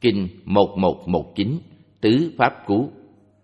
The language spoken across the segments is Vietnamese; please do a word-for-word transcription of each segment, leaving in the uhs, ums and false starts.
Kinh một một một chín Tứ Pháp Cú.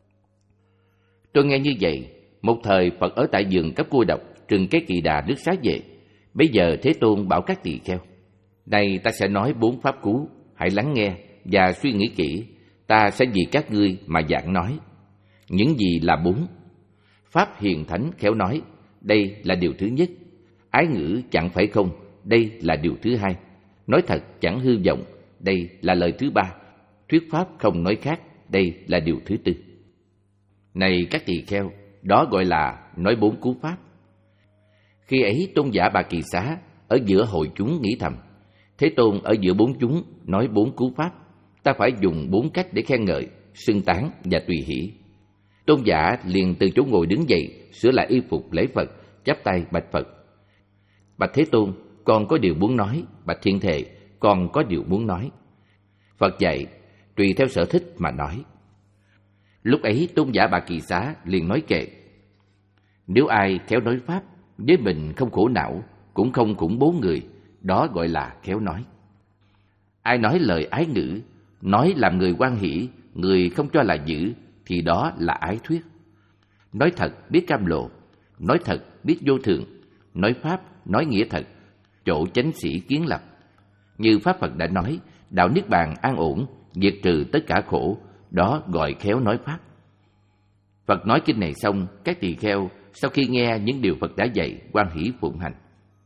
Tôi nghe như vậy, một thời Phật ở tại vườn Cấp Cô Độc, Trừng Cái Kỳ Đà nước Xá về. Bây giờ Thế Tôn bảo các tỳ kheo: Này ta sẽ nói bốn pháp cú, hãy lắng nghe và suy nghĩ kỹ. Ta sẽ vì các ngươi mà giảng nói. Những gì là bốn? Pháp hiền thánh khéo nói, đây là điều thứ nhất. Ái ngữ chẳng phải không, đây là điều thứ hai. Nói thật chẳng hư vọng, đây là lời thứ ba. Thuyết pháp không nói khác, đây là điều thứ tư. Này các tỳ kheo, đó gọi là nói bốn cú pháp. Khi ấy tôn giả Bà Kỳ Xá ở giữa hội chúng nghĩ thầm: Thế Tôn ở giữa bốn chúng nói bốn cú pháp, ta phải dùng bốn cách để khen ngợi, xưng tán và tùy hỷ. Tôn giả liền từ chỗ ngồi đứng dậy, sửa lại y phục lễ Phật, chắp tay bạch Phật: Bạch Thế Tôn, con có điều muốn nói. Bạch Thiện Thệ, con có điều muốn nói. Phật dạy: Tùy theo sở thích mà nói. Lúc ấy tôn giả Bà Kỳ Xá liền nói kệ: Nếu ai khéo nói pháp, với mình không khổ não, cũng không khủng bố người, đó gọi là khéo nói. Ai nói lời ái ngữ, nói làm người hoan hỷ, người không cho là dữ, thì đó là ái thuyết. Nói thật biết cam lộ, nói thật biết vô thượng, nói pháp nói nghĩa thật, chỗ chánh sĩ kiến lập. Như Pháp Phật đã nói, đạo niết bàn an ổn, diệt trừ tất cả khổ, đó gọi khéo nói pháp. Phật nói kinh này xong, các tỳ kheo sau khi nghe những điều Phật đã dạy, hoan hỷ phụng hành.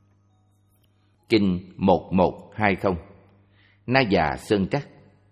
Kinh một một hai không Na Già Sơn Trắc.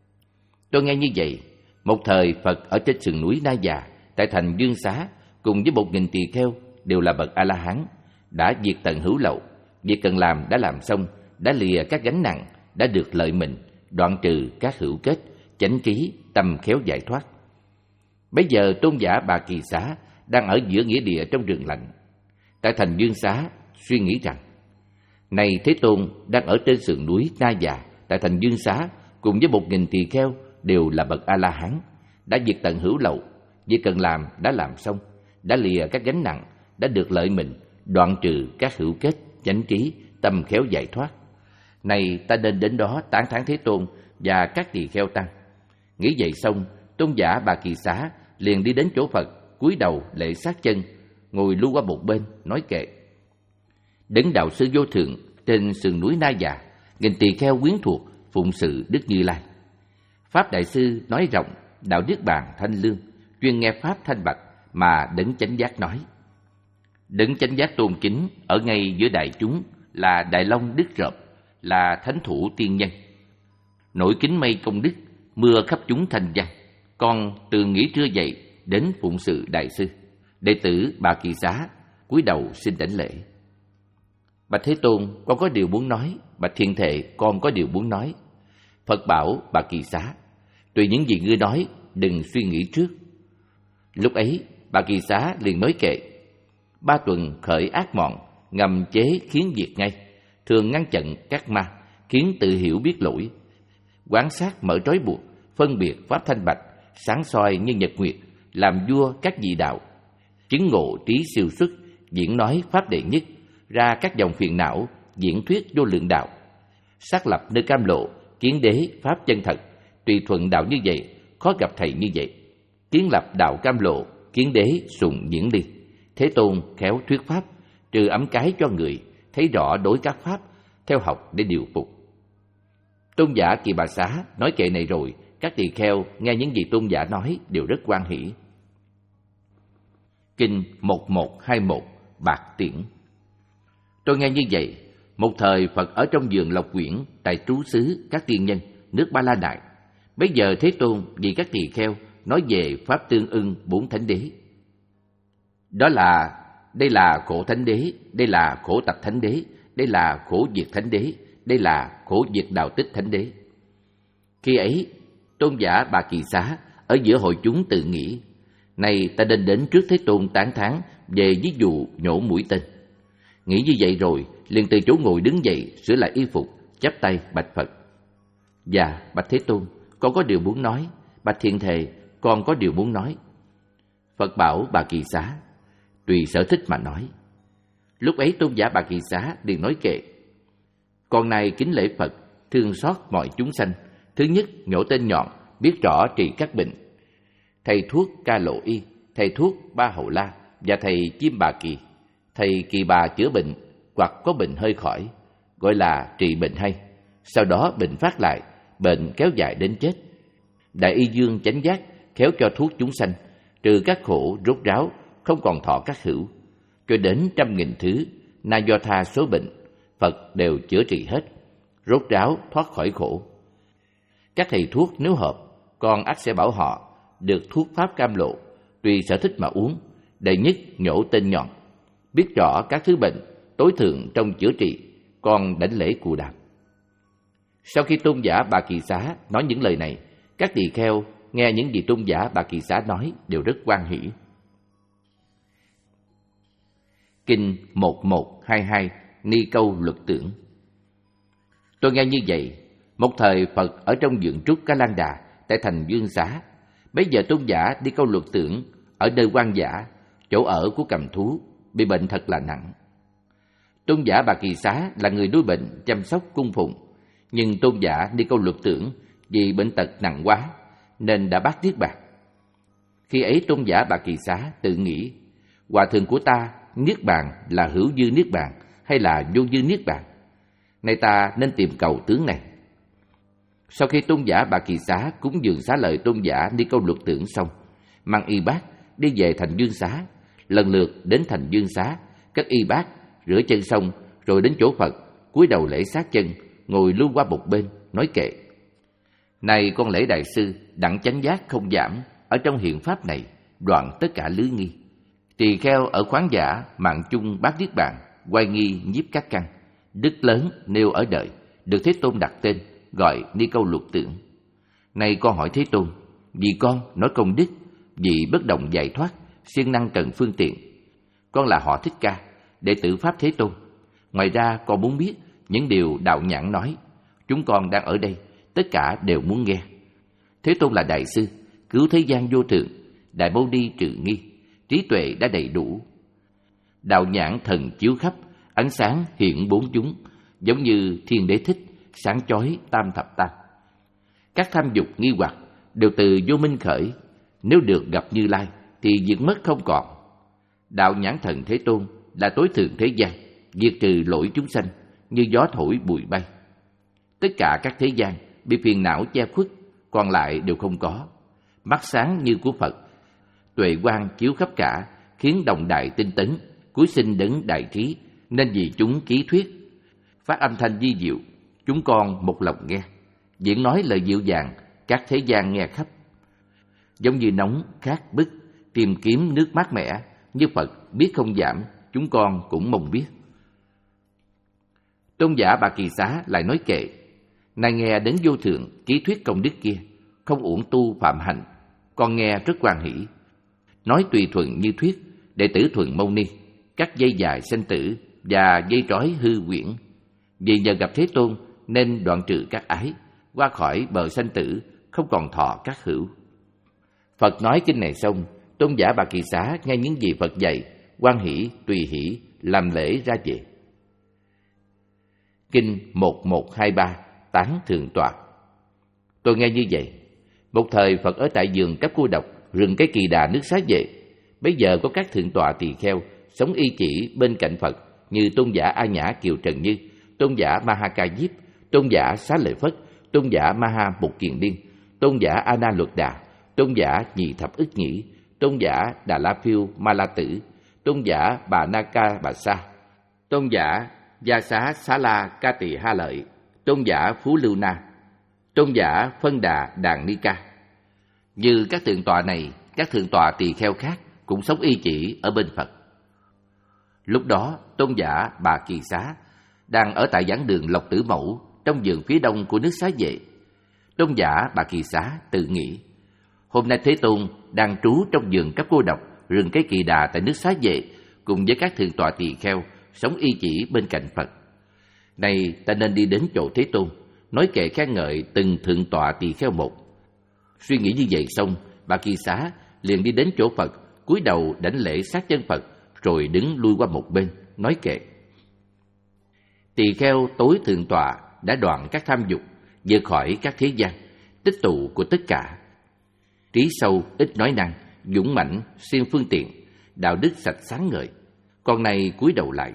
Tôi nghe như vậy, một thời Phật ở trên sườn núi Na Già, tại thành Dương Xá, cùng với một nghìn tỳ kheo đều là bậc A-la-hán, đã diệt tận hữu lậu, việc cần làm đã làm xong, đã lìa các gánh nặng, đã được lợi mình, đoạn trừ các hữu kết, chánh trí, tâm khéo giải thoát. Bây giờ tôn giả Bà Kỳ Xá đang ở giữa nghĩa địa trong rừng lạnh, tại thành Dương Xá, suy nghĩ rằng: Này Thế Tôn đang ở trên sườn núi Na Già, tại thành Dương Xá, cùng với một nghìn tỳ kheo đều là bậc A-la-hán, đã diệt tận hữu lậu, việc cần làm đã làm xong, đã lìa các gánh nặng, đã được lợi mình, đoạn trừ các hữu kết, chánh trí, tâm khéo giải thoát. Này ta nên đến đó tán thán Thế Tôn và các tỳ kheo tăng. Nghĩ vậy xong, tôn giả Bà Kỳ Xá liền đi đến chỗ Phật, cúi đầu lễ sát chân, ngồi lưu qua một bên, nói kệ: Đấng đạo sư vô thượng trên sườn núi Na Già, nghìn tỳ kheo quyến thuộc phụng sự Đức Như Lai. Pháp đại sư nói rộng, đạo niết bàn thanh lương, chuyên nghe pháp thanh bạch mà đấng chánh giác nói. Đấng chánh giác tôn kính ở ngay giữa đại chúng là Đại Long Đức Rộp, là thánh thủ tiên nhân. Nổi kính mây công đức, mưa khắp chúng thanh văn. Con từ nghỉ trưa dậy đến phụng sự đại sư. Đệ tử Bà Kỳ Xá cúi đầu xin đảnh lễ. Bạch Thế Tôn, con có điều muốn nói. Bạch Thiện Thệ, con có điều muốn nói. Phật bảo Bà Kỳ Xá: Tùy những gì ngươi nói, đừng suy nghĩ trước. Lúc ấy Bà Kỳ Xá liền nói kệ: Ba tuần khởi ác mọn, ngầm chế khiến diệt ngay, thường ngăn chặn các ma, khiến tự hiểu biết lỗi. Quán sát mở trói buộc, phân biệt pháp thanh bạch, sáng soi như nhật nguyệt, làm vua các vị đạo. Chứng ngộ trí siêu xuất, diễn nói pháp đệ nhất, ra các dòng phiền não, diễn thuyết vô lượng đạo. Xác lập nơi cam lộ, kiến đế pháp chân thật, tùy thuận đạo như vậy, khó gặp thầy như vậy. Kiến lập đạo cam lộ, kiến đế sùng diễn ly. Thế Tôn khéo thuyết pháp, trừ ấm cái cho người, thấy rõ đối các pháp, theo học để điều phục. Tôn giả Kỳ Bà Xá nói kệ này rồi, các tỳ kheo nghe những gì tôn giả nói đều rất hoan hỷ. Kinh một một hai một Bạc Tiễn. Tôi nghe như vậy, một thời Phật ở trong vườn Lộc Quyển, tại trú xứ các tiên nhân, nước Ba La Đại. Bây giờ Thế Tôn vì các tỳ kheo nói về pháp tương ưng bốn thánh đế. Đó là, đây là khổ thánh đế, đây là khổ tập thánh đế, đây là khổ diệt thánh đế, đây là khổ diệt đạo tích thánh đế. Khi ấy, tôn giả Bà Kỳ Xá ở giữa hội chúng tự nghĩ: Này ta nên đến trước Thế Tôn tán thán về ví dụ nhổ mũi tên. Nghĩ như vậy rồi, liền từ chỗ ngồi đứng dậy, sửa lại y phục, chắp tay bạch Phật: Dạ, bạch Thế Tôn, con có điều muốn nói. Bạch Thiện Thệ, con có điều muốn nói. Phật bảo Bà Kỳ Xá: Tùy sở thích mà nói. Lúc ấy tôn giả Bà Kỳ Xá liền nói kệ: Con nay kính lễ Phật, thương xót mọi chúng sanh, Thứ nhất, nhổ tên nhọn, biết rõ trị các bệnh. Thầy thuốc Ca Lộ Y, thầy thuốc Ba Hậu La và thầy Chim Bà Kỳ. Thầy Kỳ Bà chữa bệnh hoặc có bệnh hơi khỏi, gọi là trị bệnh hay. Sau đó bệnh phát lại, bệnh kéo dài đến chết. Đại Y Dương chánh giác, khéo cho thuốc chúng sanh, trừ các khổ rốt ráo, không còn thọ các hữu. Cho đến trăm nghìn thứ, na do tha số bệnh, Phật đều chữa trị hết, rốt ráo thoát khỏi khổ. Các thầy thuốc nếu hợp, con ắt sẽ bảo họ được thuốc pháp cam lộ, tùy sở thích mà uống. Đệ nhất nhổ tên nhọn, biết rõ các thứ bệnh tối thượng trong chữa trị, con đảnh lễ Cù Đàm. Sau khi tôn giả Bà Kỳ Xá nói những lời này, các tỳ kheo nghe những gì tôn giả Bà Kỳ Xá nói đều rất hoan hỷ. Kinh một một hai hai Ni Câu Luật Tưởng. Tôi nghe như vậy, một thời Phật ở trong vườn trúc Ca Lan Đà tại thành Dương Xá. Bấy giờ tôn giả Ni Câu Luật Tưởng ở nơi hoang dã, chỗ ở của cầm thú, bị bệnh thật là nặng. Tôn giả Bà Kỳ Xá là người nuôi bệnh, chăm sóc cung phụng, nhưng tôn giả Ni Câu Luật Tưởng vì bệnh tật nặng quá nên đã bắt niết bàn. Khi ấy tôn giả Bà Kỳ Xá tự nghĩ, hòa thượng của ta niết bàn là hữu dư niết bàn hay là vô dư niết bàn? Nay ta nên tìm cầu tướng này. Sau khi tôn giả Bà Kỳ Xá cúng dường xá lợi tôn giả Ni Câu Luật Tưởng xong, mang y bát đi về thành Dương Xá, lần lượt đến thành Dương Xá, cất y bát, rửa chân xong rồi đến chỗ Phật, cúi đầu lễ sát chân, ngồi lưu qua một bên, nói kệ: Này con lễ đại sư, đặng chánh giác không giảm, ở trong hiện pháp này, đoạn tất cả lưới nghi. Tỳ kheo ở khoáng giả, mạng chung bát niết bàn, quay nghi nhiếp các căn. Đức lớn nêu ở đời, được Thế Tôn đặt tên, gọi Ni Câu Luật Tưởng. Này con hỏi Thế Tôn, vì con nói công đức, vì bất động giải thoát, siêng năng trần phương tiện. Con là họ Thích Ca, đệ tử Pháp Thế Tôn. Ngoài ra con muốn biết những điều đạo nhãn nói. Chúng con đang ở đây, tất cả đều muốn nghe. Thế Tôn là đại sư, cứu thế gian vô thượng, đại mâu ni trừ nghi, trí tuệ đã đầy đủ. Đạo nhãn thần chiếu khắp, ánh sáng hiện bốn chúng, giống như Thiên Đế Thích, sáng chói tam thập tam. Các tham dục nghi hoặc đều từ vô minh khởi, nếu được gặp Như Lai thì diệt mất không còn. Đạo nhãn thần Thế Tôn là tối thượng thế gian, diệt trừ lỗi chúng sanh như gió thổi bụi bay. Tất cả các thế gian bị phiền não che khuất, còn lại đều không có. Mắt sáng như của Phật, tuệ quang chiếu khắp cả, khiến đồng đại tinh tấn, cuối sinh đấng đại trí, nên vì chúng ký thuyết. Phát âm thanh di diệu, chúng con một lòng nghe, diễn nói lời dịu dàng, các thế gian nghe khắp. Giống như nóng, khát, bức, tìm kiếm nước mát mẻ, như Phật biết không giảm, chúng con cũng mong biết. Tôn giả Bà Kỳ Xá lại nói kệ: Này nghe đến vô thượng ký thuyết công đức kia, không uổng tu phạm hành, con nghe rất hoan hỷ. Nói tùy thuận như thuyết, đệ tử Thuần Mâu Ni, cắt dây dài sanh tử và dây trói hư quyển. Vì nhờ gặp Thế Tôn nên đoạn trừ các ái, qua khỏi bờ sanh tử, không còn thọ các hữu. Phật nói kinh này xong, tôn giả Bà Kỳ Xá nghe những gì Phật dạy, hoan hỷ, tùy hỷ, làm lễ ra về. Kinh một một hai ba Tán Thượng Tọa. Tôi nghe như vậy, một thời Phật ở tại vườn Cấp Cô Độc, rừng Cái Kỳ Đà nước Xá Vệ. Bấy giờ có các thượng tọa tỳ kheo sống y chỉ bên cạnh Phật, như tôn giả A Nhã Kiều Trần Như, tôn giả Ma Ha Ca Diếp, tôn giả Xá Lợi Phất, tôn giả Ma Ha Mục Kiền Liên, tôn giả A Na Luật Đà, tôn giả Nhị Thập Ức Nhĩ, tôn giả Đà La Phiêu Ma La Tử, tôn giả Bà Na Ca Bà Sa, tôn giả Gia Xá Xá La Ca Tỳ Ha Lợi, tôn giả Phú Lưu Na, tôn giả Phân Đà Đàn Ni Ca. Như các thượng tọa này, các thượng tọa tỳ kheo khác cũng sống y chỉ ở bên Phật. Lúc đó, tôn giả Bà Kỳ Xá đang ở tại giảng đường Lộc Tử Mẫu, trong vườn phía đông của nước Xá Vệ. Tôn giả Bà Kỳ Xá tự nghĩ: hôm nay Thế Tôn đang trú trong vườn Cấp Cô Độc, rừng Cái Kỳ Đà tại nước Xá Vệ, cùng với các thượng tọa tỳ kheo sống y chỉ bên cạnh Phật. Này ta nên đi đến chỗ Thế Tôn, nói kệ khen ngợi từng thượng tọa tỳ kheo một. Suy nghĩ như vậy xong, Bà Kỳ Xá liền đi đến chỗ Phật, cúi đầu đảnh lễ sát chân Phật, rồi đứng lui qua một bên, nói kệ: Tỳ kheo tối thượng tọa đã đoạn các tham dục, vượt khỏi các thế gian, tích tụ của tất cả. Trí sâu, ít nói năng, dũng mãnh, siêng phương tiện, đạo đức sạch sáng ngời. Con này cúi đầu lại.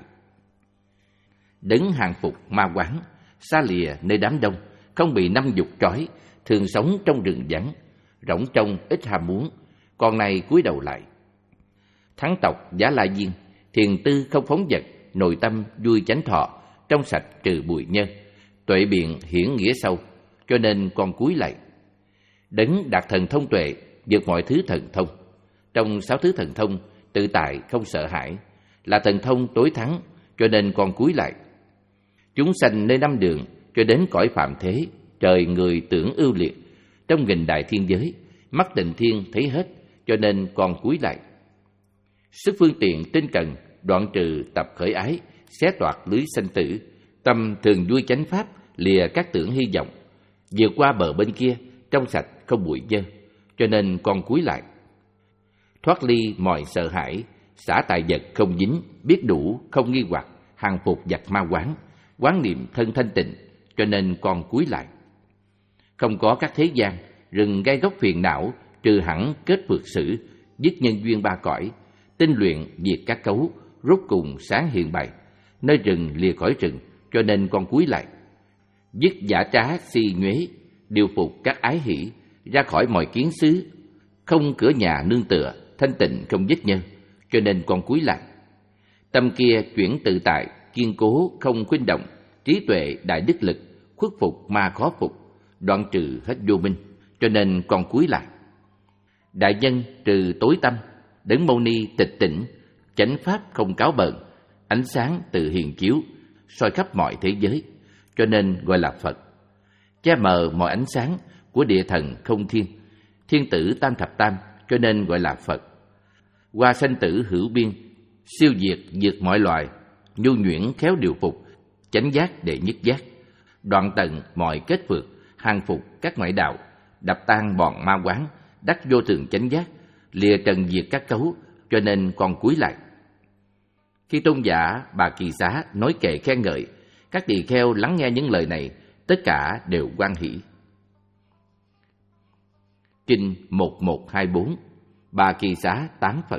Đấng hàng phục ma quán, xa lìa nơi đám đông, không bị năm dục trói, thường sống trong rừng vắng, rỗng trông ít ham muốn. Con này cúi đầu lại. Thắng tộc Giá La Diên, thiền tư không phóng dật, nội tâm vui chánh thọ, trong sạch trừ bụi nhơ, tuệ biện hiển nghĩa sâu, cho nên con cúi lại. Đấng đạt thần thông tuệ, vượt mọi thứ thần thông. Trong sáu thứ thần thông, tự tại không sợ hãi, là thần thông tối thắng, cho nên con cúi lại. Chúng sanh nơi năm đường, cho đến cõi phạm thế, trời người tưởng ưu liệt, trong nghìn đại thiên giới, mắt định thiên thấy hết, cho nên con cúi lại. Sức phương tiện tinh cần, đoạn trừ tập khởi ái, xé toạc lưới sanh tử, tâm thường vui chánh pháp, lìa các tưởng hy vọng, vượt qua bờ bên kia, trong sạch không bụi dơ, cho nên con cúi lại. Thoát ly mọi sợ hãi, xả tài vật không dính, biết đủ không nghi hoặc, hàng phục giặc ma quán, quán niệm thân thanh tịnh, cho nên con cúi lại. Không có các thế gian, rừng gai góc phiền não, trừ hẳn kết vượt xử, dứt nhân duyên ba cõi, tinh luyện diệt các cấu, rốt cùng sáng hiện bày, nơi rừng lìa cõi rừng, cho nên con cúi lại. Dứt giả trá si nhuế, điều phục các ái hỷ, ra khỏi mọi kiến xứ, không cửa nhà nương tựa, thanh tịnh không vết nhơ, cho nên con cúi lại. Tâm kia chuyển tự tại, kiên cố không khuynh động, trí tuệ đại đức lực, khuất phục ma khó phục, đoạn trừ hết vô minh, cho nên con cúi lại. Đại nhân trừ tối tâm, Đấng Mâu Ni tịch tỉnh, chánh pháp không cáo bợn, ánh sáng từ hiền chiếu, soi khắp mọi thế giới, cho nên gọi là Phật. Che mờ mọi ánh sáng của địa thần không thiên, thiên tử tam thập tam, cho nên gọi là Phật. Qua sanh tử hữu biên, siêu diệt diệt mọi loài, nhu nhuyễn khéo điều phục, chánh giác đệ nhất giác, đoạn tận mọi kết vượt, hàng phục các ngoại đạo, đập tan bọn ma quán, đắc vô thường chánh giác, lìa trần diệt các cấu, cho nên con cúi lại. Khi tôn giả Bà Kỳ Xá nói kệ khen ngợi, các tỳ kheo lắng nghe những lời này, tất cả đều hoan hỷ. Kinh một một hai bốn, Bà Kỳ Xá tán Phật.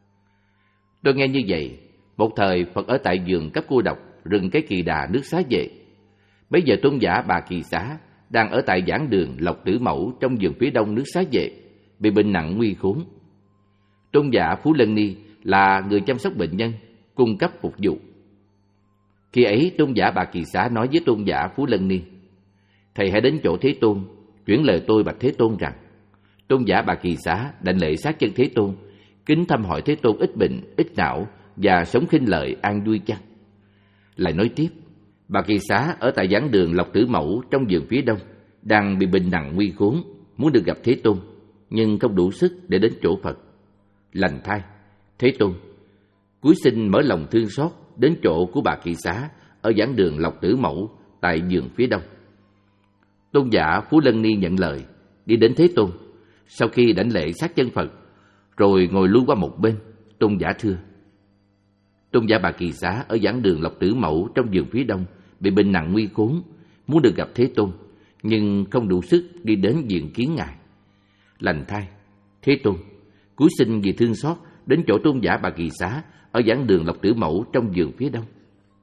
Tôi nghe như vậy, một thời Phật ở tại vườn cấp cô độc, rừng cái Kỳ Đà nước Xá Vệ. Bây giờ tôn giả Bà Kỳ Xá đang ở tại giảng đường Lộc Tử Mẫu trong vườn phía đông nước Xá Vệ, bị bệnh nặng nguy khốn. Tôn giả Phú Lân Ni là người chăm sóc bệnh nhân, cung cấp phục vụ. Khi ấy tôn giả Bà Kỳ Xá nói với tôn giả Phú Lân Ni: Thầy hãy đến chỗ Thế Tôn, chuyển lời tôi bạch Thế Tôn rằng. Tôn giả Bà Kỳ Xá đảnh lễ sát chân Thế Tôn, kính thăm hỏi Thế Tôn ít bệnh, ít não và sống khinh lợi an vui chăng. Lại nói tiếp, Bà Kỳ Xá ở tại giảng đường Lộc Tử Mẫu trong vườn phía đông, đang bị bệnh nặng nguy khốn, muốn được gặp Thế Tôn, nhưng không đủ sức để đến chỗ Phật. Lành thay, Thế Tôn, cúi xin mở lòng thương xót đến chỗ của Bà Kỳ Xá ở giảng đường Lộc Tử Mẫu tại vườn phía đông. Tôn giả Phú Lân Ni nhận lời, đi đến Thế Tôn. Sau khi đảnh lễ sát chân Phật, rồi ngồi lui qua một bên, tôn giả thưa: Tôn giả Bà Kỳ Xá ở giảng đường Lộc Tử Mẫu trong vườn phía đông bị bệnh nặng nguy khốn, muốn được gặp Thế Tôn, nhưng không đủ sức đi đến diện kiến ngài. Lành thay, Thế Tôn, cúi xin vì thương xót đến chỗ tôn giả Bà Kỳ Xá ở giảng đường Lộc Tử Mẫu trong vườn phía đông.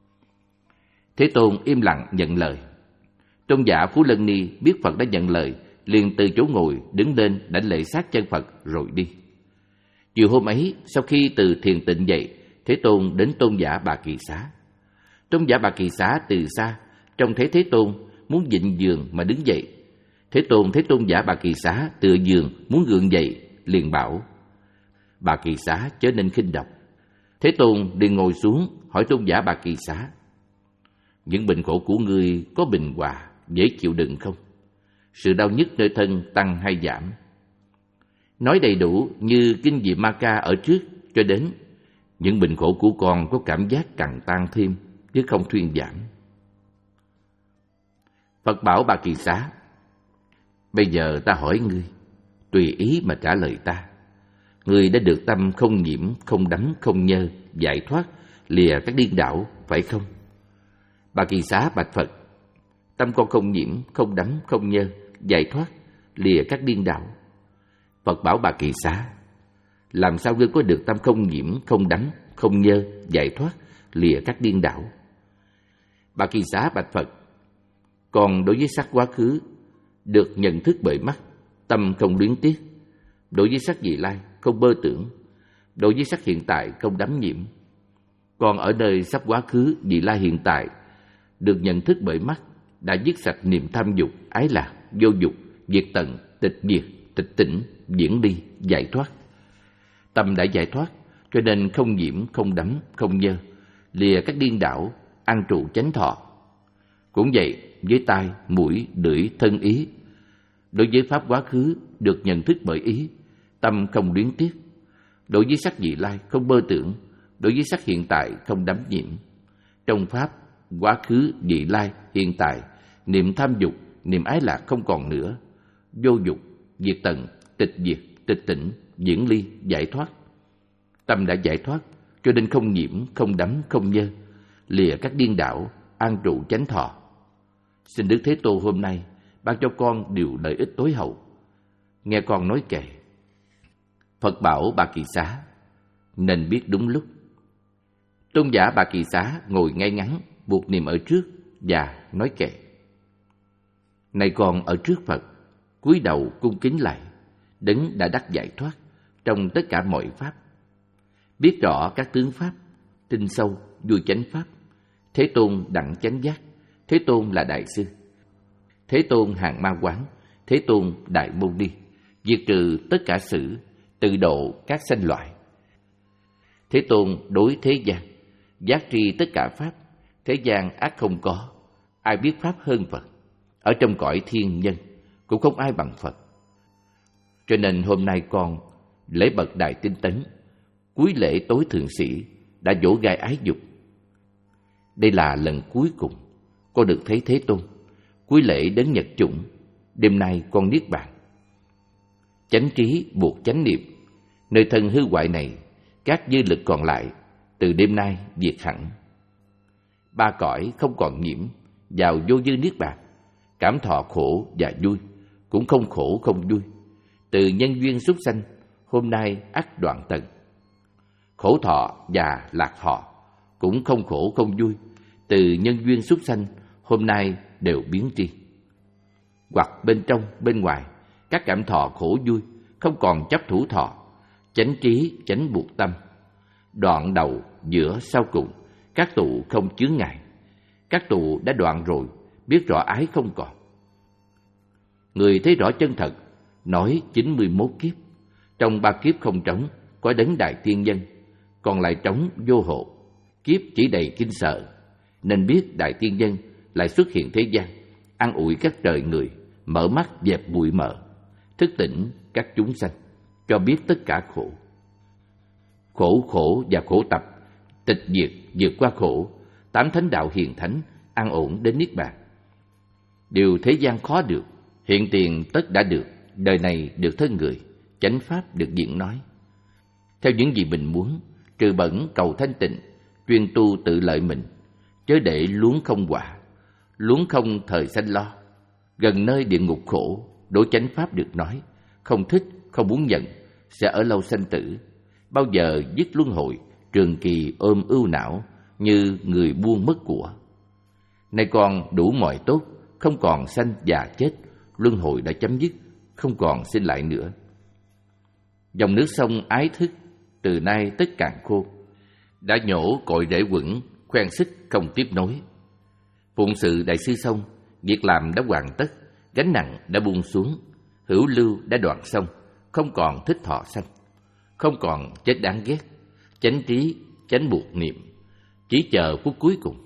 Thế Tôn im lặng nhận lời. Tôn giả Phú Lân Ni biết Phật đã nhận lời, liền từ chỗ ngồi đứng lên đảnh lễ sát chân Phật rồi đi. Chiều hôm ấy, sau khi từ thiền tịnh dậy, Thế Tôn đến tôn giả Bà Kỳ Xá. Tôn giả Bà Kỳ Xá từ xa trông thấy Thế Tôn, muốn vịn giường mà đứng dậy. Thế Tôn thấy tôn giả Bà Kỳ Xá tựa giường muốn gượng dậy, liền bảo: Bà Kỳ Xá chớ nên khinh độc. Thế Tôn liền ngồi xuống hỏi tôn giả Bà Kỳ Xá: Những bệnh khổ của ngươi có bình hòa, dễ chịu đựng không? Sự đau nhức nơi thân tăng hay giảm? Nói đầy đủ như kinh Diệm Ma Ca ở trước cho đến những bệnh khổ của con có cảm giác càng tăng thêm chứ không thuyên giảm. Phật bảo Bà Kỳ Xá: Bây giờ ta hỏi ngươi, tùy ý mà trả lời ta. Ngươi đã được tâm không nhiễm, không đắm, không nhơ, giải thoát, lìa các điên đảo, phải không? Bà Kỳ Xá bạch Phật: Tâm con không nhiễm, không đắm, không nhơ, giải thoát, lìa các điên đảo. Phật bảo Bà Kỳ Xá: làm sao ngươi có được tâm không nhiễm, không đắm, không nhơ, giải thoát, lìa các điên đảo? Bà Kỳ Xá bạch Phật: còn đối với sắc quá khứ, được nhận thức bởi mắt, tâm không luyến tiếc. Đối với sắc vị lai, không bơ tưởng. Đối với sắc hiện tại, không đắm nhiễm. Còn ở nơi sắc quá khứ, vị lai, hiện tại, được nhận thức bởi mắt, đã dứt sạch niềm tham dục, ái lạc, vô dục, diệt tận, tịch diệt, tịch tỉnh, diễn ly, giải thoát. Tâm đã giải thoát, cho nên không nhiễm, không đắm, không nhơ, lìa các điên đảo, an trụ chánh thọ. Cũng vậy với tai, mũi, lưỡi, thân, ý. Đối với pháp quá khứ, được nhận thức bởi ý, tâm không luyến tiếc. Đối với sắc vị lai, không bơ tưởng. Đối với sắc hiện tại, không đắm nhiễm. Trong pháp quá khứ, vị lai, hiện tại, niệm tham dục, niệm ái lạc không còn nữa. Vô dục, diệt tận, tịch diệt, tịch tỉnh, diễn ly, giải thoát. Tâm đã giải thoát, cho nên không nhiễm, không đắm, không nhơ, lìa các điên đảo, an trụ chánh thọ. Xin Đức Thế Tôn hôm nay ban cho con điều lợi ích tối hậu. Nghe con nói kệ. Phật bảo Bà Kỳ Xá: nên biết đúng lúc. Tôn giả Bà Kỳ Xá ngồi ngay ngắn, buộc niệm ở trước và nói kệ: này con ở trước Phật, cúi đầu cung kính lạy, đấng đã đắc giải thoát trong tất cả mọi pháp, biết rõ các tướng pháp, tinh sâu, vui chánh pháp. Thế Tôn đặng chánh giác, Thế Tôn là đại sư. Thế Tôn hàng ma quán, Thế Tôn đại môn ni, diệt trừ tất cả sự, tự độ các sanh loại. Thế Tôn đối thế gian, giác tri tất cả pháp, thế gian ác không có, ai biết pháp hơn Phật. Ở trong cõi thiên nhân cũng không ai bằng Phật. Cho nên hôm nay con lễ bậc đại tinh tấn, cúi lễ tối thượng sĩ, đã dỗ gai ái dục. Đây là lần cuối cùng con được thấy Thế Tôn, cúi lễ đến nhật chủng. Đêm nay con niết bàn. Chánh trí buộc chánh niệm, nơi thân hư hoại này, các dư lực còn lại từ đêm nay diệt hẳn. Ba cõi không còn nhiễm, vào vô dư niết bàn. Cảm thọ khổ và vui, cũng không khổ không vui. Từ nhân duyên súc sanh, hôm nay ắt đoạn tận. Khổ thọ và lạc thọ, cũng không khổ không vui. Từ nhân duyên súc sanh, hôm nay đều biến tri. Hoặc bên trong, bên ngoài, các cảm thọ khổ vui, không còn chấp thủ thọ. Chánh trí, chánh buộc tâm. Đoạn đầu, giữa, sau cùng, các tụ không chướng ngại. Các tụ đã đoạn rồi, biết rõ ái không còn. Người thấy rõ chân thật, nói chín mươi mốt kiếp. Trong ba kiếp không trống, có đấng đại tiên nhân, còn lại trống vô hộ. Kiếp chỉ đầy kinh sợ, nên biết đại tiên nhân lại xuất hiện thế gian, an ủi các trời người, mở mắt dẹp bụi mờ, thức tỉnh các chúng sanh, cho biết tất cả khổ. Khổ khổ và khổ tập, tịch diệt vượt qua khổ, tám thánh đạo hiền thánh, an ổn đến niết bàn. Điều thế gian khó được, hiện tiền tất đã được, đời này được thân người, chánh pháp được diễn nói. Theo những gì mình muốn, trừ bẩn cầu thanh tịnh, chuyên tu tự lợi mình, chớ để luống không quả, luống không thời sanh lo. Gần nơi địa ngục khổ, đối chánh pháp được nói, không thích, không muốn nhận, sẽ ở lâu sanh tử. Bao giờ dứt luân hồi, trường kỳ ôm ưu não, như người buông mất của. Nay con đủ mọi tốt, không còn sanh già chết, luân hồi đã chấm dứt, không còn sinh lại nữa. Dòng nước sông ái thức, từ nay tất cạn khô, đã nhổ cội rễ quẩn, khoen xích không tiếp nối. Phụng sự đại sư xong, việc làm đã hoàn tất, gánh nặng đã buông xuống, hữu lưu đã đoạn xong, không còn thích thọ sanh, không còn chết đáng ghét, chánh trí, chánh buộc niệm, chỉ chờ phút cuối cùng.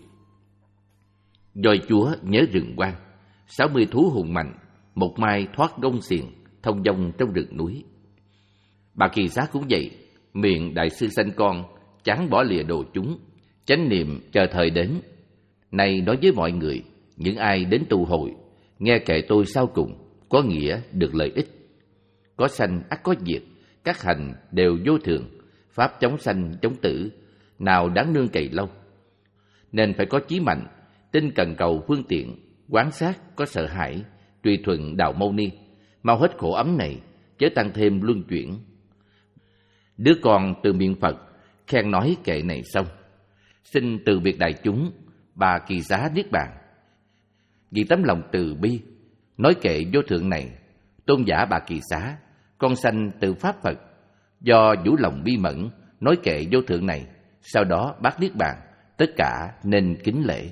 Doi chúa nhớ rừng quang, sáu mươi thú hùng mạnh, một mai thoát gông xiềng, thông dong trong rừng núi. Bà Kỳ Xá cũng vậy, miệng đại sư sanh con, chán bỏ lìa đồ chúng, chánh niệm chờ thời đến. Này nói với mọi người, những ai đến tu hội, nghe kệ tôi sau cùng, có nghĩa được lợi ích. Có sanh ắt có diệt, các hành đều vô thường, pháp chống sanh chống tử, nào đáng nương cày lâu. Nên phải có chí mạnh, tin cần cầu phương tiện, quán sát có sợ hãi, tùy thuận đạo mâu ni, mau hết khổ ấm này, chớ tăng thêm luân chuyển. Đứa con từ miệng Phật khen nói kệ này xong, xin từ biệt đại chúng, bà kỳ xá niết bàn. Vì tấm lòng từ bi nói kệ vô thượng này, tôn giả bà kỳ xá, con sanh từ pháp Phật, do vũ lòng bi mẫn nói kệ vô thượng này, sau đó bác niết bàn, tất cả nên kính lễ.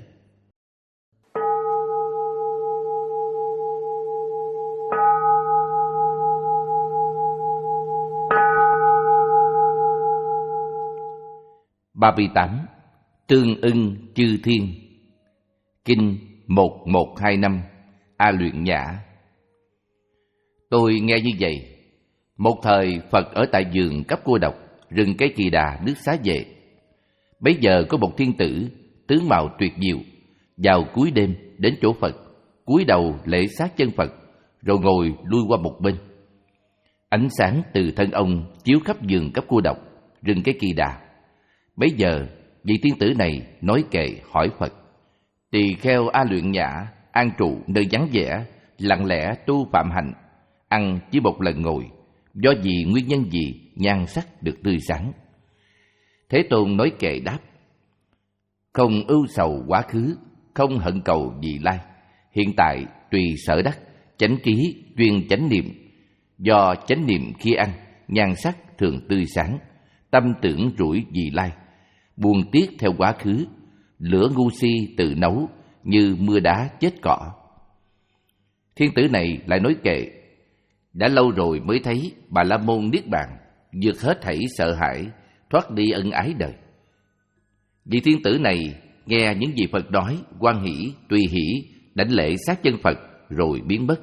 ba mươi tám. Tương ưng chư thiên. Kinh một một hai năm A Luyện Nhã. Tôi nghe như vậy. Một thời Phật ở tại vườn Cấp Cô Độc, rừng cây Kỳ Đà, nước Xá Vệ. Bấy giờ có một thiên tử tướng mạo tuyệt diệu, vào cuối đêm đến chỗ Phật, cúi đầu lễ sát chân Phật, rồi ngồi lui qua một bên. Ánh sáng từ thân ông chiếu khắp vườn Cấp Cô Độc, rừng cây Kỳ Đà. Bấy giờ vị thiên tử này nói kệ hỏi Phật: Tỳ kheo A Luyện Nhã an trụ nơi vắng vẻ, lặng lẽ tu phạm hạnh, ăn chỉ một lần ngồi, do gì nguyên nhân gì nhan sắc được tươi sáng? Thế Tôn nói kệ đáp: Không ưu sầu quá khứ, không hận cầu vị lai, hiện tại tùy sở đắc, chánh trí chuyên chánh niệm, do chánh niệm khi ăn, nhan sắc thường tươi sáng, tâm tưởng rủi vị lai, buồn tiếc theo quá khứ, lửa ngu si tự nấu, như mưa đá chết cỏ. Thiên tử này lại nói kệ: Đã lâu rồi mới thấy Bà La Môn niết bàn, vượt hết thảy sợ hãi, thoát đi ân ái đời. Vị thiên tử này nghe những gì Phật nói, hoan hỷ, tùy hỷ, đảnh lễ sát chân Phật, rồi biến mất.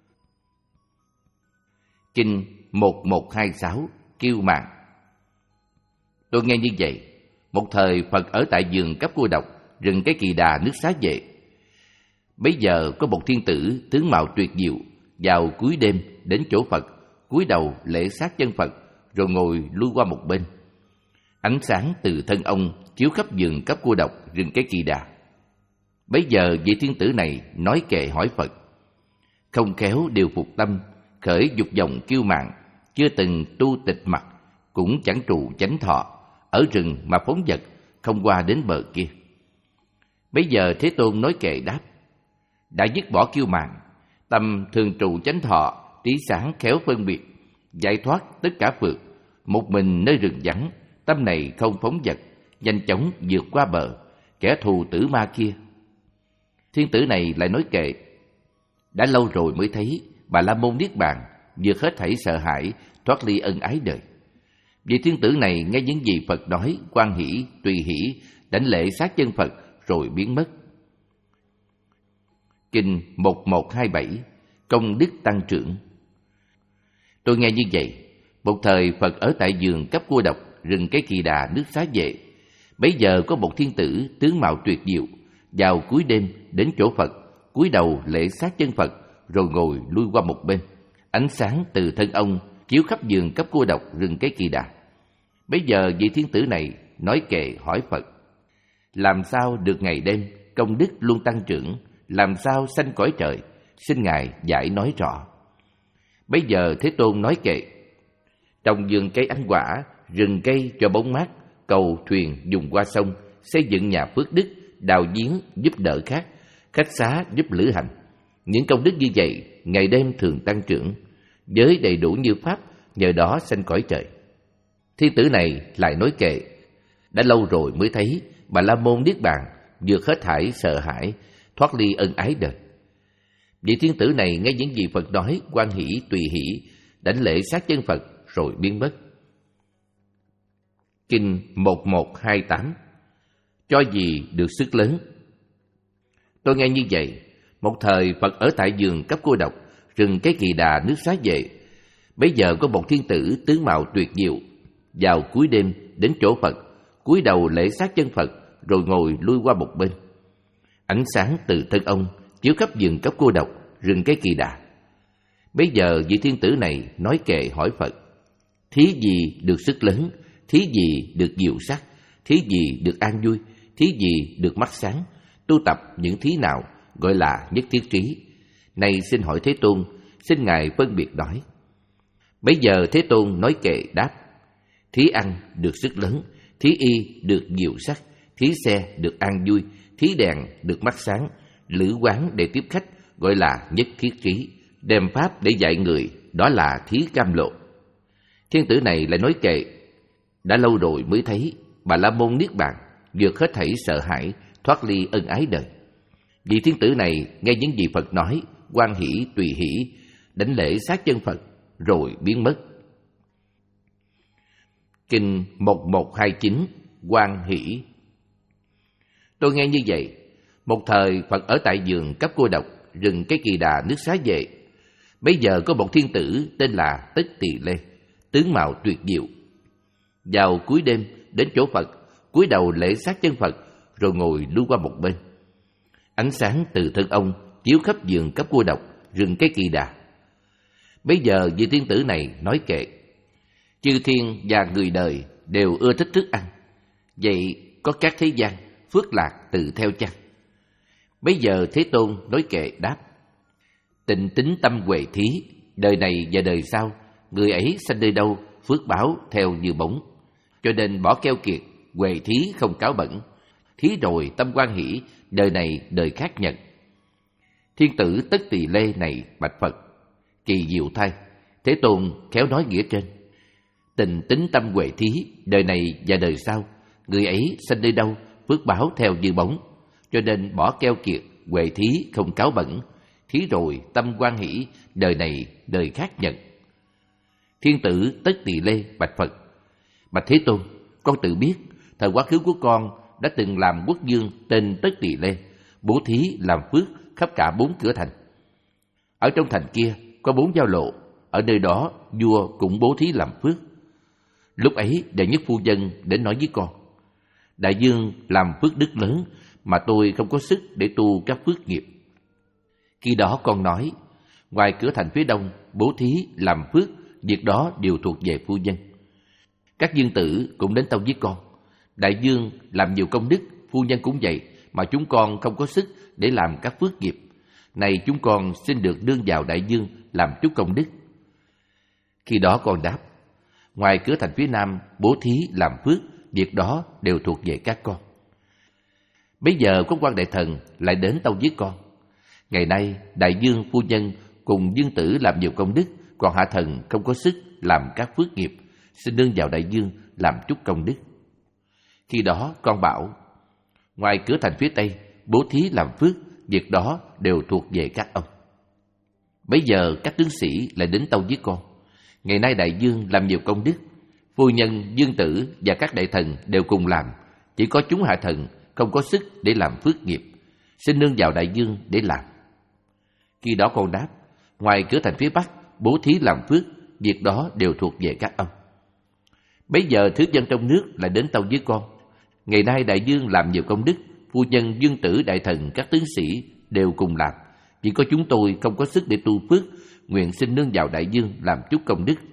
Kinh một một hai sáu Kiêu Mạn. Tôi nghe như vậy. Một thời Phật ở tại vườn Cấp Cô Độc, rừng cái Kỳ Đà, nước Xá Vệ. Bấy giờ có một thiên tử tướng mạo tuyệt diệu, vào cuối đêm đến chỗ Phật, cúi đầu lễ sát chân Phật, rồi ngồi lui qua một bên. Ánh sáng từ thân ông chiếu khắp vườn Cấp Cô Độc, rừng cái Kỳ Đà. Bấy giờ vị thiên tử này nói kệ hỏi Phật: Không khéo điều phục tâm, khởi dục vọng kiêu mạn, chưa từng tu tịch mặt, cũng chẳng trụ chánh thọ, ở rừng mà phóng dật, không qua đến bờ kia. Bấy giờ Thế Tôn nói kệ đáp: Đã dứt bỏ kiêu mạn, tâm thường trụ chánh thọ, trí sáng khéo phân biệt, giải thoát tất cả phượt, một mình nơi rừng vắng, tâm này không phóng dật, nhanh chóng vượt qua bờ, kẻ thù tử ma kia. Thiên tử này lại nói kệ: Đã lâu rồi mới thấy Bà La Môn niết bàn, vượt hết thảy sợ hãi, thoát ly ân ái đời. Vị thiên tử này nghe những gì Phật nói, hoan hỷ, tùy hỷ, đảnh lễ sát chân Phật, rồi biến mất. Kinh một một hai bảy Công đức tăng trưởng. Tôi nghe như vậy. Một thời Phật ở tại vườn Cấp Cô Độc, rừng cái Kỳ Đà, nước Xá Vệ. Bấy giờ có một thiên tử tướng mạo tuyệt diệu, vào cuối đêm đến chỗ Phật, cúi đầu lễ sát chân Phật, rồi ngồi lui qua một bên. Ánh sáng từ thân ông chiếu khắp vườn Cấp Cô Độc, rừng cái Kỳ Đà. Bấy giờ vị thiên tử này nói kệ hỏi Phật: Làm sao được ngày đêm công đức luôn tăng trưởng, làm sao sanh cõi trời, xin Ngài giải nói rõ. Bấy giờ Thế Tôn nói kệ: Trong vườn cây ánh quả, rừng cây cho bóng mát, cầu thuyền dùng qua sông, xây dựng nhà phước đức, đào giếng giúp đỡ khác, khách xá giúp lữ hành. Những công đức như vậy ngày đêm thường tăng trưởng, với đầy đủ như pháp, nhờ đó sanh cõi trời. Thiên tử này lại nói kệ: Đã lâu rồi mới thấy Bà La Môn niết bàn, vượt hết thảy sợ hãi, thoát ly ân ái đời. Vị thiên tử này nghe những gì Phật nói, hoan hỷ, tùy hỷ, đảnh lễ sát chân Phật, rồi biến mất. Kinh một một hai tám Cho gì được sức lớn. Tôi nghe như vậy. Một thời Phật ở tại vườn Cấp Cô Độc, rừng cái Kỳ Đà, nước Xá Vệ. Bấy giờ có một thiên tử tướng mạo tuyệt diệu, vào cuối đêm đến chỗ Phật, cúi đầu lễ sát chân Phật, rồi ngồi lui qua một bên. Ánh sáng từ thân ông chiếu khắp vườn Cấp Cô Độc, rừng cái Kỳ Đà. Bấy giờ vị thiên tử này nói kệ hỏi Phật: Thí gì được sức lớn, thí gì được diệu sắc, thí gì được an vui, thí gì được mắt sáng, tu tập những thí nào gọi là nhất thiết trí? Này xin hỏi Thế Tôn, xin Ngài phân biệt nói. Bấy giờ Thế Tôn nói kệ đáp: thí ăn được sức lớn, thí y được nhiều sắc, thí xe được an vui, thí đèn được mắt sáng, lữ quán để tiếp khách gọi là nhất thiết trí, đem pháp để dạy người đó là thí cam lộ. Thiên tử này lại nói kệ: đã lâu rồi mới thấy Bà La Môn niết bàn, vượt hết thảy sợ hãi, thoát ly ân ái đời. Vị thiên tử này nghe những gì Phật nói, hoan hỷ tùy hỷ, đảnh lễ sát chân Phật rồi biến mất. Kinh một một hai chín Hoan hỷ. Tôi nghe như vậy, một thời Phật ở tại vườn cấp cô độc, rừng Cây Kỳ Đà nước Xá Vệ. Bây giờ có một thiên tử tên là Tất Tỳ Lê, tướng mạo tuyệt diệu. Vào cuối đêm đến chỗ Phật, cúi đầu lễ sát chân Phật rồi ngồi lưu qua một bên. Ánh sáng từ thân ông chiếu khắp vườn cấp cô độc, rừng Cây Kỳ Đà. Bây giờ vị thiên tử này nói kệ: chư thiên và người đời đều ưa thích thức ăn, vậy có các thế gian phước lạc tự theo chăng? Bây giờ Thế Tôn nói kệ đáp: tịnh tính tâm huệ thí, đời này và đời sau, người ấy sanh nơi đâu, phước báo theo như bóng. Cho nên bỏ keo kiệt, huệ thí không cáo bẩn, thí rồi tâm hoan hỷ, đời này đời khác nhận. Thiên tử Tất Tỳ Lê này bạch Phật: kỳ diệu thay, Thế Tôn khéo nói nghĩa trên. Tình tính tâm huệ thí, đời này và đời sau, người ấy sanh nơi đâu, phước báo theo như bóng. Cho nên bỏ keo kiệt, huệ thí không cáo bẩn, thí rồi tâm hoan hỷ, đời này đời khác nhận. Thiên tử Tất Tỳ Lê bạch Phật: bạch Thế Tôn, con tự biết thời quá khứ của con đã từng làm quốc vương tên Tất Tỳ Lê, bố thí làm phước khắp cả bốn cửa thành. Ở trong thành kia có bốn giao lộ, ở nơi đó vua cũng bố thí làm phước. Lúc ấy đệ nhất phu nhân đến nói với con: đại vương làm phước đức lớn mà tôi không có sức để tu các phước nghiệp. Khi đó con nói: ngoài cửa thành phía đông bố thí làm phước, việc đó đều thuộc về phu nhân. Các vương tử cũng đến tâu với con: đại vương làm nhiều công đức, phu nhân cũng vậy, mà chúng con không có sức để làm các phước nghiệp. Này chúng con xin được đương vào đại vương làm chút công đức. Khi đó con đáp: ngoài cửa thành phía nam bố thí làm phước, việc đó đều thuộc về các con. Bây giờ có quan đại thần lại đến tâu với con: ngày nay đại vương phu nhân cùng vương tử làm nhiều công đức, còn hạ thần không có sức làm các phước nghiệp, xin đương vào đại vương làm chút công đức. Khi đó con bảo: ngoài cửa thành phía tây bố thí làm phước, việc đó đều thuộc về các ông. Bây giờ các tướng sĩ lại đến tâu với con: ngày nay đại vương làm nhiều công đức, phu nhân, vương tử và các đại thần đều cùng làm, chỉ có chúng hạ thần không có sức để làm phước nghiệp, xin nương vào đại vương để làm. Khi đó con đáp: ngoài cửa thành phía bắc bố thí làm phước, việc đó đều thuộc về các ông. Bây giờ thứ dân trong nước lại đến tâu với con: ngày nay đại vương làm nhiều công đức, phu nhân, vương tử, đại thần, các tướng sĩ đều cùng làm, chỉ có chúng tôi không có sức để tu phước, nguyện xin nương vào đại vương làm chút công đức.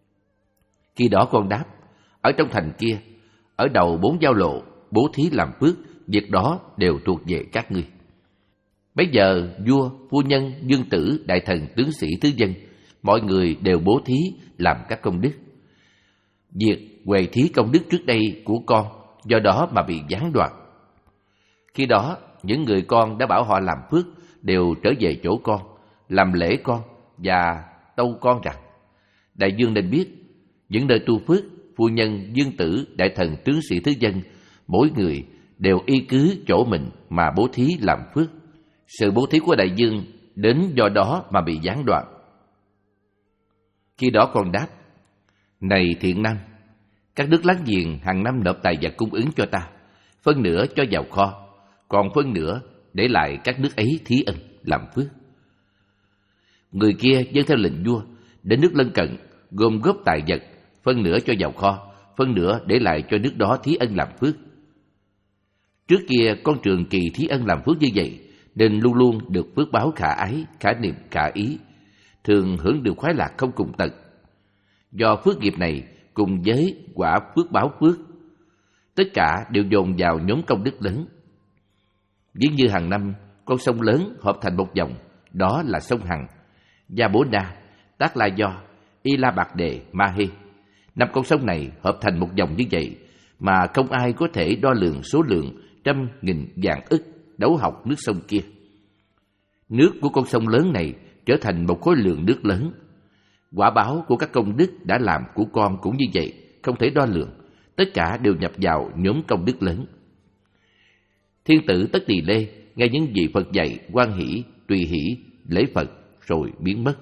Khi đó con đáp: ở trong thành kia, ở đầu bốn giao lộ bố thí làm phước, việc đó đều thuộc về các ngươi. Bây giờ vua, phu nhân, vương tử, đại thần, tướng sĩ, thứ dân, mọi người đều bố thí làm các công đức. Việc huệ thí công đức trước đây của con do đó mà bị gián đoạn. Khi đó những người con đã bảo họ làm phước đều trở về chỗ con, làm lễ con và tâu con rằng: đại vương nên biết, những nơi tu phước, phu nhân, vương tử, đại thần, tướng sĩ, thứ dân, mỗi người đều y cứ chỗ mình mà bố thí làm phước. Sự bố thí của đại vương đến do đó mà bị gián đoạn. Khi đó con đáp: này thiện nam, các nước láng giềng hàng năm nộp tài vật cung ứng cho ta, phân nửa cho vào kho, còn phân nửa để lại các nước ấy thí ân làm phước. Người kia dâng theo lệnh vua đến nước lân cận, gom góp tài vật, phân nửa cho vào kho, phân nửa để lại cho nước đó thí ân làm phước. Trước kia con trường kỳ thí ân làm phước như vậy, nên luôn luôn được phước báo khả ái, khả niệm, khả ý, thường hưởng được khoái lạc không cùng tận. Do phước nghiệp này cùng với quả phước báo phước, tất cả đều dồn vào nhóm công đức lớn. Ví như hàng năm con sông lớn hợp thành một dòng, đó là sông Hằng. Gia Bố Na, Tát La Do, Y La Bạc Đề, Ma Hê. Năm con sông này hợp thành một dòng như vậy mà không ai có thể đo lường số lượng trăm nghìn vạn ức đấu học nước sông kia. Nước của con sông lớn này trở thành một khối lượng nước lớn. Quả báo của các công đức đã làm của con cũng như vậy, không thể đo lường, tất cả đều nhập vào nhóm công đức lớn. Thiên tử Tất Tỳ Lê nghe những gì Phật dạy, hoan hỷ, tùy hỷ, lễ Phật rồi biến mất.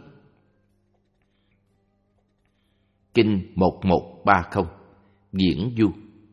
Kinh một một ba không Diễn Du.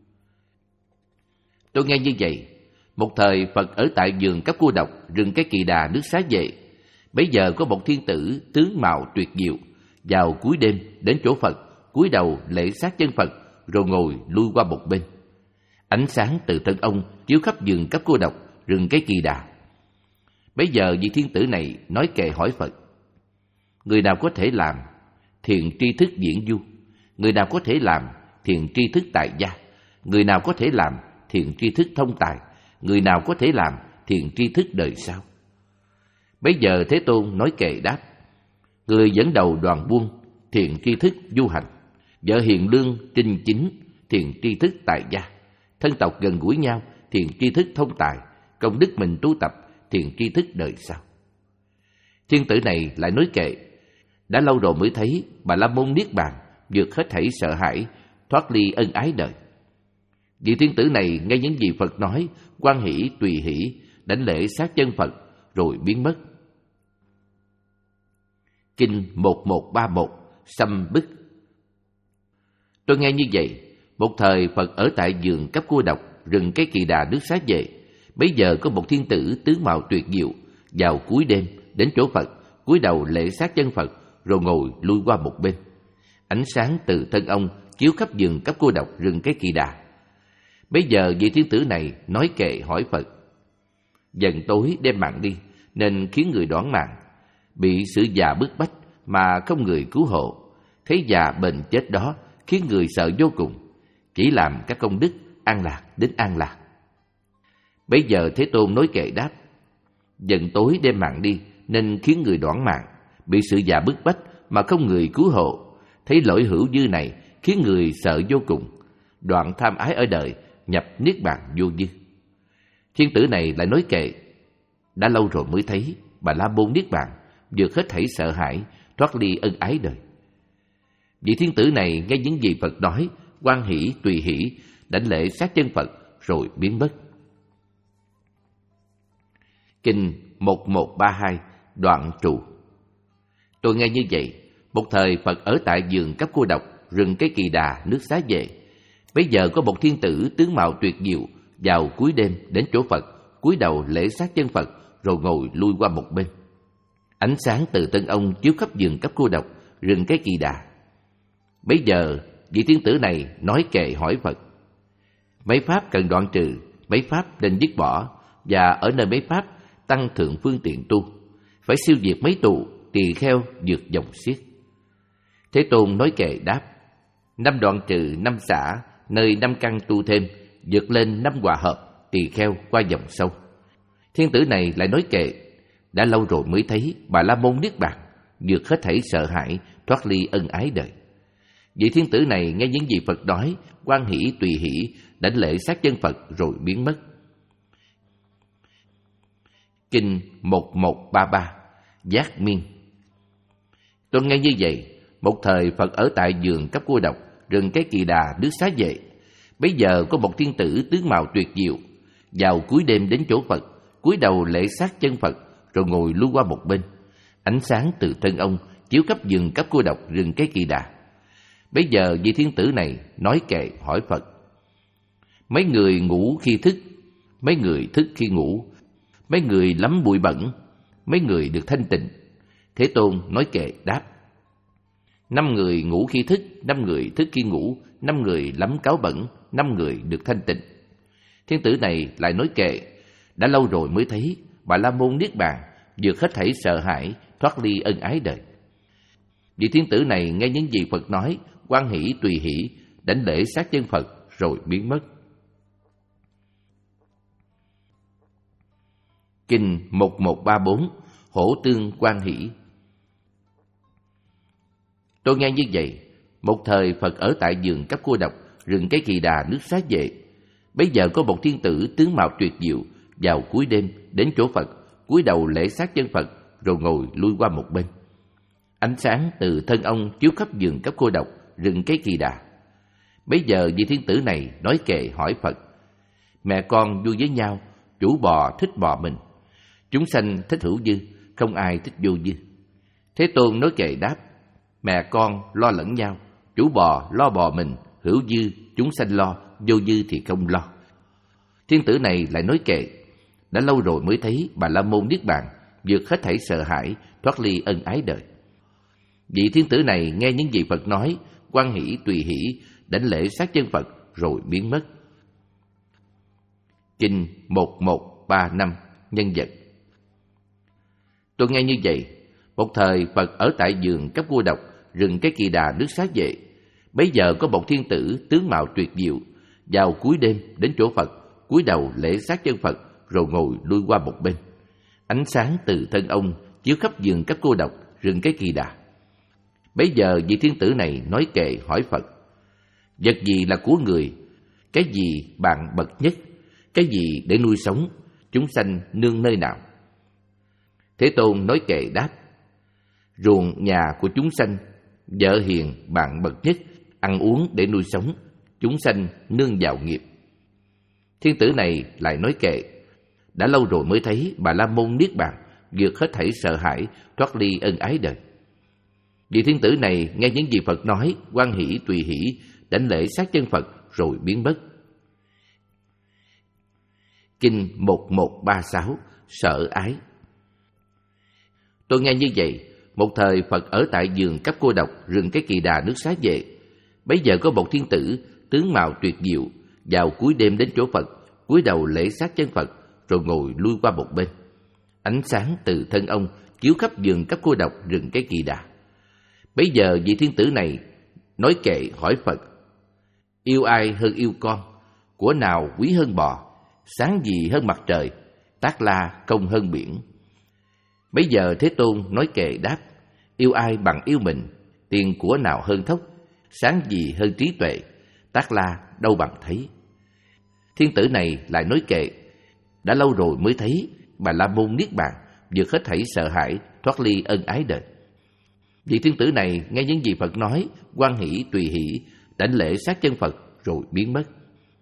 Tôi nghe như vậy, một thời Phật ở tại vườn Cấp Cô Độc, rừng Cái Kỳ Đà, nước Xá Vệ. Bấy giờ có một thiên tử tướng mạo tuyệt diệu, vào cuối đêm đến chỗ Phật, cúi đầu lễ sát chân Phật, rồi ngồi lui qua một bên. Ánh sáng từ thân ông chiếu khắp vườn Cấp Cô Độc, rừng Cái Kỳ Đà. Bấy giờ vị thiên tử này nói kệ hỏi Phật: người nào có thể làm thiện tri thức diễn du? Người nào có thể làm thiện tri thức tại gia? Người nào có thể làm thiện tri thức thông tài? Người nào có thể làm thiện tri thức đời sau? Bấy giờ Thế Tôn nói kệ đáp: người dẫn đầu đoàn buôn, thiện tri thức du hành; vợ hiền lương trinh chính, thiện tri thức tại gia; thân tộc gần gũi nhau, thiện tri thức thông tài; công đức mình tu tập, thiện tri thức đời sau. Thiên tử này lại nói kệ: đã lâu rồi mới thấy Bà La Môn niết bàn, vượt hết thảy sợ hãi, thoát ly ân ái đời. Vị thiên tử này nghe những gì Phật nói, hoan hỷ tùy hỷ, đảnh lễ sát chân Phật rồi biến mất. Kinh một một ba một Sâm Bức. Tôi nghe như vậy, một thời Phật ở tại vườn Cấp Cô Độc, rừng Cái Kỳ Đà, nước Xá Vệ. Bấy giờ có một thiên tử tướng mạo tuyệt diệu, vào cuối đêm đến chỗ Phật, cúi đầu lễ sát chân Phật, rồi ngồi lui qua một bên. Ánh sáng từ thân ông chiếu khắp vườn Cấp Cô Độc, rừng Cái Kỳ Đà. Bấy giờ vị thiên tử này nói kệ hỏi Phật: dần tối đem mạng đi, nên khiến người đoản mạng; bị sự già bức bách mà không người cứu hộ; thấy già bệnh chết đó, khiến người sợ vô cùng; chỉ làm các công đức an lạc đến an lạc. Bấy giờ Thế Tôn nói kệ đáp: dần tối đem mạng đi, nên khiến người đoản mạng; bị sự già bức bách mà không người cứu hộ; thấy lỗi hữu dư này, khiến người sợ vô cùng; đoạn tham ái ở đời, nhập niết bàn vô dư. Thiên tử này lại nói kệ: đã lâu rồi mới thấy Bà La Môn niết bàn, vượt hết thảy sợ hãi, thoát ly ân ái đời. Vị thiên tử này nghe những gì Phật nói, hoan hỷ tùy hỷ, đảnh lễ sát chân Phật rồi biến mất. Kinh một một ba hai Đoạn Trụ. Tôi nghe như vậy, một thời Phật ở tại vườn Cấp Cô Độc, rừng Cái Kỳ Đà, nước Xá Vệ. Bấy giờ có một thiên tử tướng mạo tuyệt diệu, vào cuối đêm đến chỗ Phật, cúi đầu lễ sát chân Phật, rồi ngồi lui qua một bên. Ánh sáng từ thân ông chiếu khắp vườn Cấp Cô Độc, rừng Cái Kỳ Đà. Bấy giờ vị thiên tử này nói kệ hỏi Phật: mấy pháp cần đoạn trừ, mấy pháp nên dứt bỏ, và ở nơi mấy pháp tăng thượng phương tiện tu, phải siêu diệt mấy tù, tỳ kheo vượt dòng xiết. Thế Tôn nói kệ đáp: năm đoạn trừ, năm xả, nơi năm căn tu thêm, vượt lên năm hòa hợp, tỳ kheo qua dòng sâu. Thiên tử này lại nói kệ: đã lâu rồi mới thấy Bà La Môn niết bàn, vượt hết thảy sợ hãi, thoát ly ân ái đời. Vị thiên tử này nghe những gì Phật nói, hoan hỷ tùy hỷ, đảnh lễ sát chân Phật rồi biến mất. Kinh một một ba ba Giác Miên. Tôi nghe như vậy, một thời Phật ở tại vườn Cấp Cô Độc, rừng Cái Kỳ Đà, nước Xá Vệ. Bấy giờ có một thiên tử tướng mạo tuyệt diệu, vào cuối đêm đến chỗ Phật, cúi đầu lễ sát chân Phật, rồi ngồi lui qua một bên. Ánh sáng từ thân ông chiếu khắp vườn Cấp Cô Độc, rừng Cái Kỳ Đà. Bấy giờ vị thiên tử này nói kệ hỏi Phật: mấy người ngủ khi thức, mấy người thức khi ngủ, mấy người lắm bụi bẩn, mấy người được thanh tịnh. Thế Tôn nói kệ đáp: năm người ngủ khi thức, năm người thức khi ngủ, năm người lắm cáo bẩn, năm người được thanh tịnh. Thiên tử này lại nói kệ: đã lâu rồi mới thấy Bà La Môn niết bàn, vượt hết thảy sợ hãi, thoát ly ân ái đời. Vị thiên tử này nghe những gì Phật nói, hoan hỷ tùy hỷ, đảnh lễ sát chân Phật rồi biến mất. Kinh một một ba bốn Hổ Tương Quan Hỷ. Tôi nghe như vậy, một thời Phật ở tại vườn Cấp Cô Độc, rừng Cái Kỳ Đà, nước Xá Vệ. Bấy giờ có một thiên tử tướng mạo tuyệt diệu, vào cuối đêm đến chỗ Phật, cúi đầu lễ sát chân Phật, rồi ngồi lui qua một bên. Ánh sáng từ thân ông chiếu khắp vườn Cấp Cô Độc, rừng Cái Kỳ Đà. Bấy giờ vị thiên tử này nói kệ hỏi Phật: mẹ con vui với nhau, chủ bò thích bò mình, chúng sanh thích hữu dư, không ai thích vô dư. Thế Tôn nói kệ đáp: mẹ con lo lẫn nhau, chủ bò lo bò mình, hữu dư chúng sanh lo, vô dư thì không lo. Thiên tử này lại nói kệ: đã lâu rồi mới thấy Bà La Môn niết bàn, vượt hết thảy sợ hãi, thoát ly ân ái đời. Vị thiên tử này nghe những gì Phật nói, hoan hỷ tùy hỷ, đảnh lễ sát chân Phật rồi biến mất. Kinh một một ba năm nhân vật. Tôi nghe như vậy, một thời Phật ở tại vườn Cấp Cô Độc, rừng Cái Kỳ Đà, nước Xá Vệ. Bấy giờ có một thiên tử tướng mạo tuyệt diệu, vào cuối đêm đến chỗ Phật, cúi đầu lễ sát chân Phật, rồi ngồi lui qua một bên. Ánh sáng từ thân ông chiếu khắp vườn Cấp Cô Độc, rừng Cái Kỳ Đà. Bấy giờ vị thiên tử này nói kệ hỏi Phật: vật gì là của người, cái gì bạn bậc nhất, cái gì để nuôi sống, chúng sanh nương nơi nào? Thế Tôn nói kệ đáp: ruộng nhà của chúng sanh, vợ hiền bạn bậc nhất, ăn uống để nuôi sống, chúng sanh nương vào nghiệp. Thiên tử này lại nói kệ: đã lâu rồi mới thấy Bà La Môn niết bàn, vượt hết thảy sợ hãi, thoát ly ân ái đời. Vị thiên tử này nghe những gì Phật nói, hoan hỷ tùy hỷ, đảnh lễ sát chân Phật rồi biến mất. Kinh một một ba sáu Sợ ái. Tôi nghe như vậy, một thời Phật ở tại vườn Cấp Cô Độc, rừng Cái Kỳ Đà, nước Xá Vệ. Bấy giờ có một thiên tử tướng mạo tuyệt diệu, vào cuối đêm đến chỗ Phật, cúi đầu lễ sát chân Phật, rồi ngồi lui qua một bên. Ánh sáng từ thân ông chiếu khắp vườn Cấp Cô Độc, rừng Cái Kỳ Đà. Bấy giờ vị thiên tử này nói kệ hỏi Phật: yêu ai hơn yêu con, của nào quý hơn bò, sáng gì hơn mặt trời, Tác La công hơn biển. Bấy giờ Thế Tôn nói kệ đáp: yêu ai bằng yêu mình, tiền của nào hơn thốc, sáng gì hơn trí tuệ, Tác La đâu bằng thấy. Thiên tử này lại nói kệ: đã lâu rồi mới thấy Bà La Môn niết bàn, vượt hết thảy sợ hãi, thoát ly ân ái đời. Vị thiên tử này nghe những gì Phật nói, hoan hỷ tùy hỷ, đảnh lễ sát chân Phật rồi biến mất.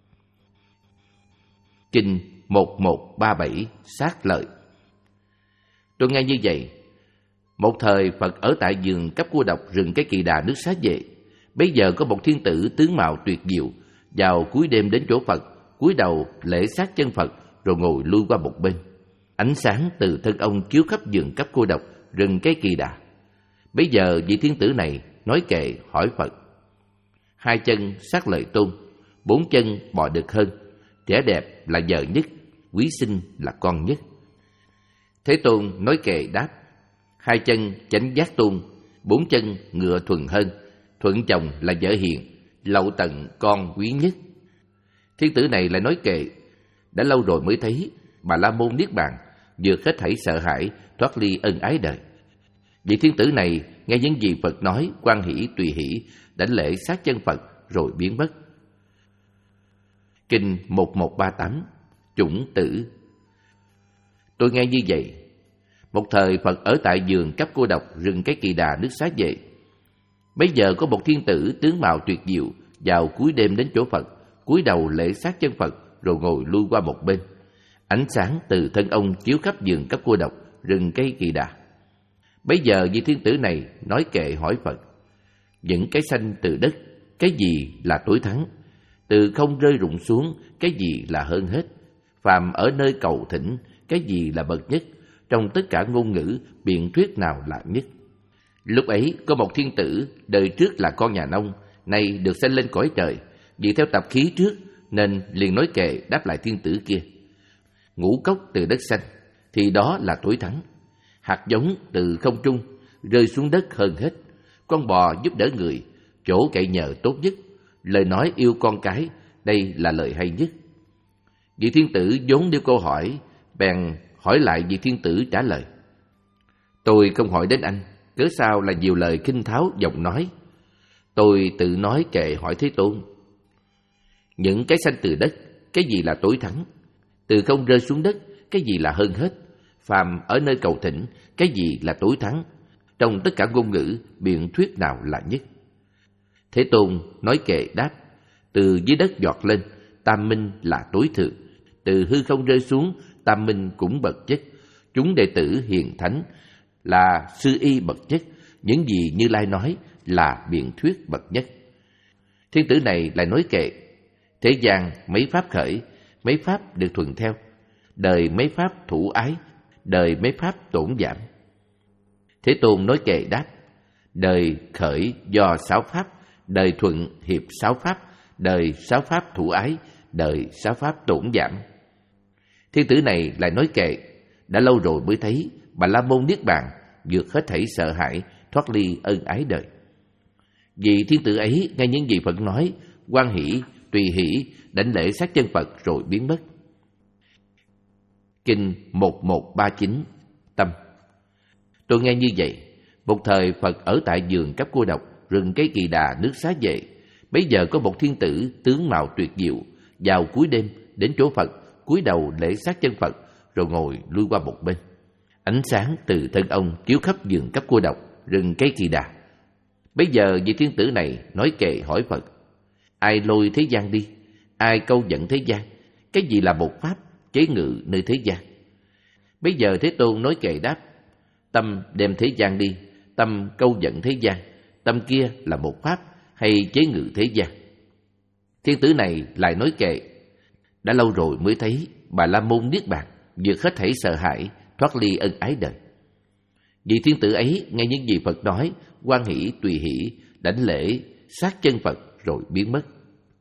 Kinh một một ba bảy Sát lợi. Tôi nghe như vậy, một thời Phật ở tại vườn Cấp Cô Độc, rừng Cái Kỳ Đà, nước Xá Vệ. Bấy giờ có một thiên tử tướng mạo tuyệt diệu, vào cuối đêm đến chỗ Phật, cúi đầu lễ sát chân Phật, rồi ngồi lui qua một bên. Ánh sáng từ thân ông chiếu khắp vườn Cấp Cô Độc, rừng Cái Kỳ Đà. Bấy giờ vị thiên tử này nói kệ hỏi Phật: hai chân sát lợi tôn, bốn chân bò đực hơn, trẻ đẹp là vợ nhất, quý sinh là con nhất. Thế Tôn nói kệ đáp: hai chân chánh giác tôn, bốn chân ngựa thuần hơn, thuận chồng là vợ hiền, lậu tận con quý nhất. Thiên tử này lại nói kệ: đã lâu rồi mới thấy Bà La Môn niết bàn, vượt hết thảy sợ hãi, thoát ly ân ái đời. Vị thiên tử này nghe những gì Phật nói, hoan hỷ tùy hỷ, đảnh lễ sát chân Phật rồi biến mất. Kinh một một ba tám Chủng tử. Tôi nghe như vậy, một thời Phật ở tại vườn Cấp Cô Độc, rừng Cái Kỳ Đà, nước Xá Vệ. Bấy giờ có một thiên tử tướng mạo tuyệt diệu, vào cuối đêm đến chỗ Phật, cúi đầu lễ sát chân Phật, rồi ngồi lui qua một bên. Ánh sáng từ thân ông chiếu khắp vườn Cấp Cô Độc, rừng Cái Kỳ Đà. Bấy giờ vị thiên tử này nói kệ hỏi Phật: những cái sanh từ đất, cái gì là tối thắng? Từ không rơi rụng xuống, cái gì là hơn hết? Phàm ở nơi cầu thỉnh, cái gì là bậc nhất? Trong tất cả ngôn ngữ, biện thuyết nào là nhất? Lúc ấy có một thiên tử, đời trước là con nhà nông, nay được sanh lên cõi trời, vì theo tập khí trước nên liền nói kệ đáp lại thiên tử kia: ngũ cốc từ đất xanh, thì đó là tối thắng. Hạt giống từ không trung rơi xuống đất hơn hết. Con bò giúp đỡ người, chỗ cậy nhờ tốt nhất. Lời nói yêu con cái, đây là lời hay nhất. Vị thiên tử vốn nêu câu hỏi, bèn hỏi lại vị thiên tử trả lời: tôi không hỏi đến anh, cớ sao là nhiều lời khinh tháo giọng nói. Tôi tự nói kệ hỏi Thế Tôn. Những cái sanh từ đất, cái gì là tối thắng? Từ không rơi xuống đất, cái gì là hơn hết? Phàm ở nơi cầu thỉnh, cái gì là tối thắng? Trong tất cả ngôn ngữ, biện thuyết nào là nhất? Thế Tôn nói kệ đáp, từ dưới đất giọt lên, tam minh là tối thượng. Từ hư không rơi xuống, tam minh cũng bậc nhất. Chúng đệ tử hiền thánh là sư y bậc nhất. Những gì Như Lai nói là biện thuyết bậc nhất. Thiên tử này lại nói kệ, thế gian mấy pháp khởi, mấy pháp được thuần theo. Đời mấy pháp thủ ái, đời mấy pháp tổn giảm. Thế Tôn nói kệ đáp, đời khởi do sáu pháp, đời thuận hiệp sáu pháp, đời sáu pháp thủ ái, đời sáu pháp tổn giảm. Thiên tử này lại nói kệ, đã lâu rồi mới thấy Bà La Môn Niết Bàn, vượt hết thảy sợ hãi, thoát ly ân ái đời. Vì thiên tử ấy nghe những gì Phật nói, hoan hỷ, tùy hỷ, đảnh lễ sát chân Phật rồi biến mất. Kinh một một ba chín. Tâm. Tôi nghe như vậy, một thời Phật ở tại vườn Cấp Cô Độc, rừng cây Kỳ Đà, nước Xá Vệ. Bấy giờ có một thiên tử tướng mạo tuyệt diệu, vào cuối đêm đến chỗ Phật, cúi đầu lễ sát chân Phật, rồi ngồi lui qua một bên. Ánh sáng từ thân ông chiếu khắp vườn Cấp Cô Độc, rừng cây Kỳ Đà. Bấy giờ vị thiên tử này nói kệ hỏi Phật, ai lôi thế gian đi? Ai câu dẫn thế gian? Cái gì là một pháp chế ngự nơi thế gian? Bấy giờ Thế Tôn nói kệ đáp, tâm đem thế gian đi, tâm câu dẫn thế gian, tâm kia là một pháp hay chế ngự thế gian? Thiên tử này lại nói kệ, đã lâu rồi mới thấy Bà La Môn Niết Bàn, vượt hết thảy sợ hãi, thoát ly ân ái đời. Vị thiên tử ấy nghe những gì Phật nói, hoan hỷ, tùy hỷ, đảnh lễ sát chân Phật rồi biến mất.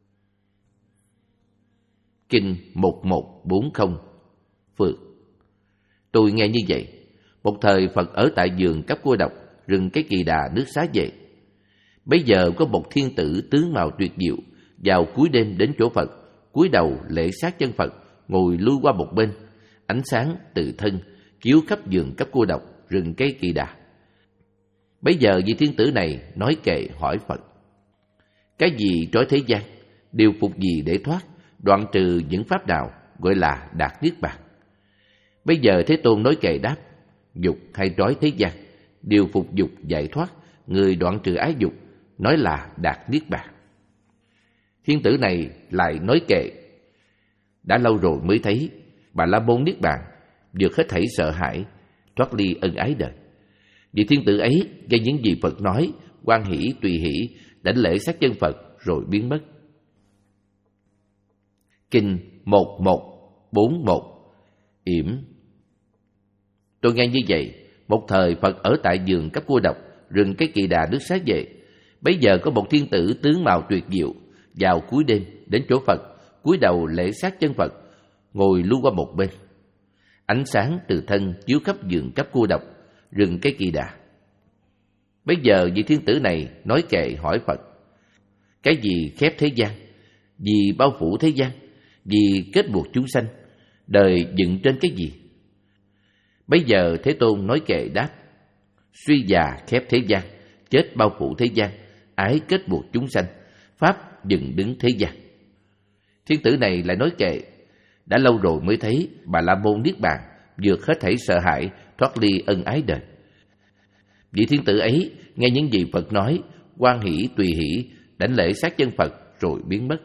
Kinh một một bốn không. Phượt. Tôi nghe như vậy, một thời Phật ở tại vườn Cấp Cô Độc, rừng cái Kỳ Đà, nước Xá Vệ. Bấy giờ có một thiên tử tướng mạo tuyệt diệu, vào cuối đêm đến chỗ Phật, cúi đầu lễ sát chân Phật, ngồi lui qua một bên. Ánh sáng từ thân chiếu khắp vườn Cấp Cô Độc, rừng cây Kỳ Đà. Bấy giờ vị thiên tử này nói kệ hỏi Phật, cái gì trói thế gian? Điều phục gì để thoát? Đoạn trừ những pháp nào gọi là đạt niết bàn? Bây giờ Thế Tôn nói kệ đáp, dục hay trói thế gian, điều phục dục giải thoát, người đoạn trừ ái dục, nói là đạt niết bàn. Thiên tử này lại nói kệ, đã lâu rồi mới thấy Bà La Môn Niết Bàn, vượt hết thảy sợ hãi, thoát ly ân ái đời. Vị thiên tử ấy nghe những gì Phật nói, hoan hỷ, tùy hỷ, đảnh lễ sát chân Phật rồi biến mất. Kinh một một bốn một. Yểm. Tôi nghe như vậy, một thời Phật ở tại vườn Cấp Cô Độc, rừng cái Kỳ Đà, nước Xá Vệ. Bấy giờ có một thiên tử tướng mạo tuyệt diệu, vào cuối đêm đến chỗ Phật, cúi đầu lễ sát chân Phật, ngồi lui qua một bên. Ánh sáng từ thân chiếu khắp vườn Cấp Cô Độc, rừng cái Kỳ Đà. Bấy giờ vị thiên tử này nói kệ hỏi Phật, cái gì khép thế gian? Vì bao phủ thế gian? Vì kết buộc chúng sanh? Đời dựng trên cái gì? Bấy giờ Thế Tôn nói kệ đáp, suy già khép thế gian, chết bao phủ thế gian, ái kết buộc chúng sanh, pháp dựng đứng thế gian. Thiên tử này lại nói kệ, đã lâu rồi mới thấy Bà La Môn Niết Bàn, vượt hết thảy sợ hãi, thoát ly ân ái đời. Vị thiên tử ấy nghe những gì Phật nói, hoan hỷ, tùy hỷ, đảnh lễ sát chân Phật rồi biến mất.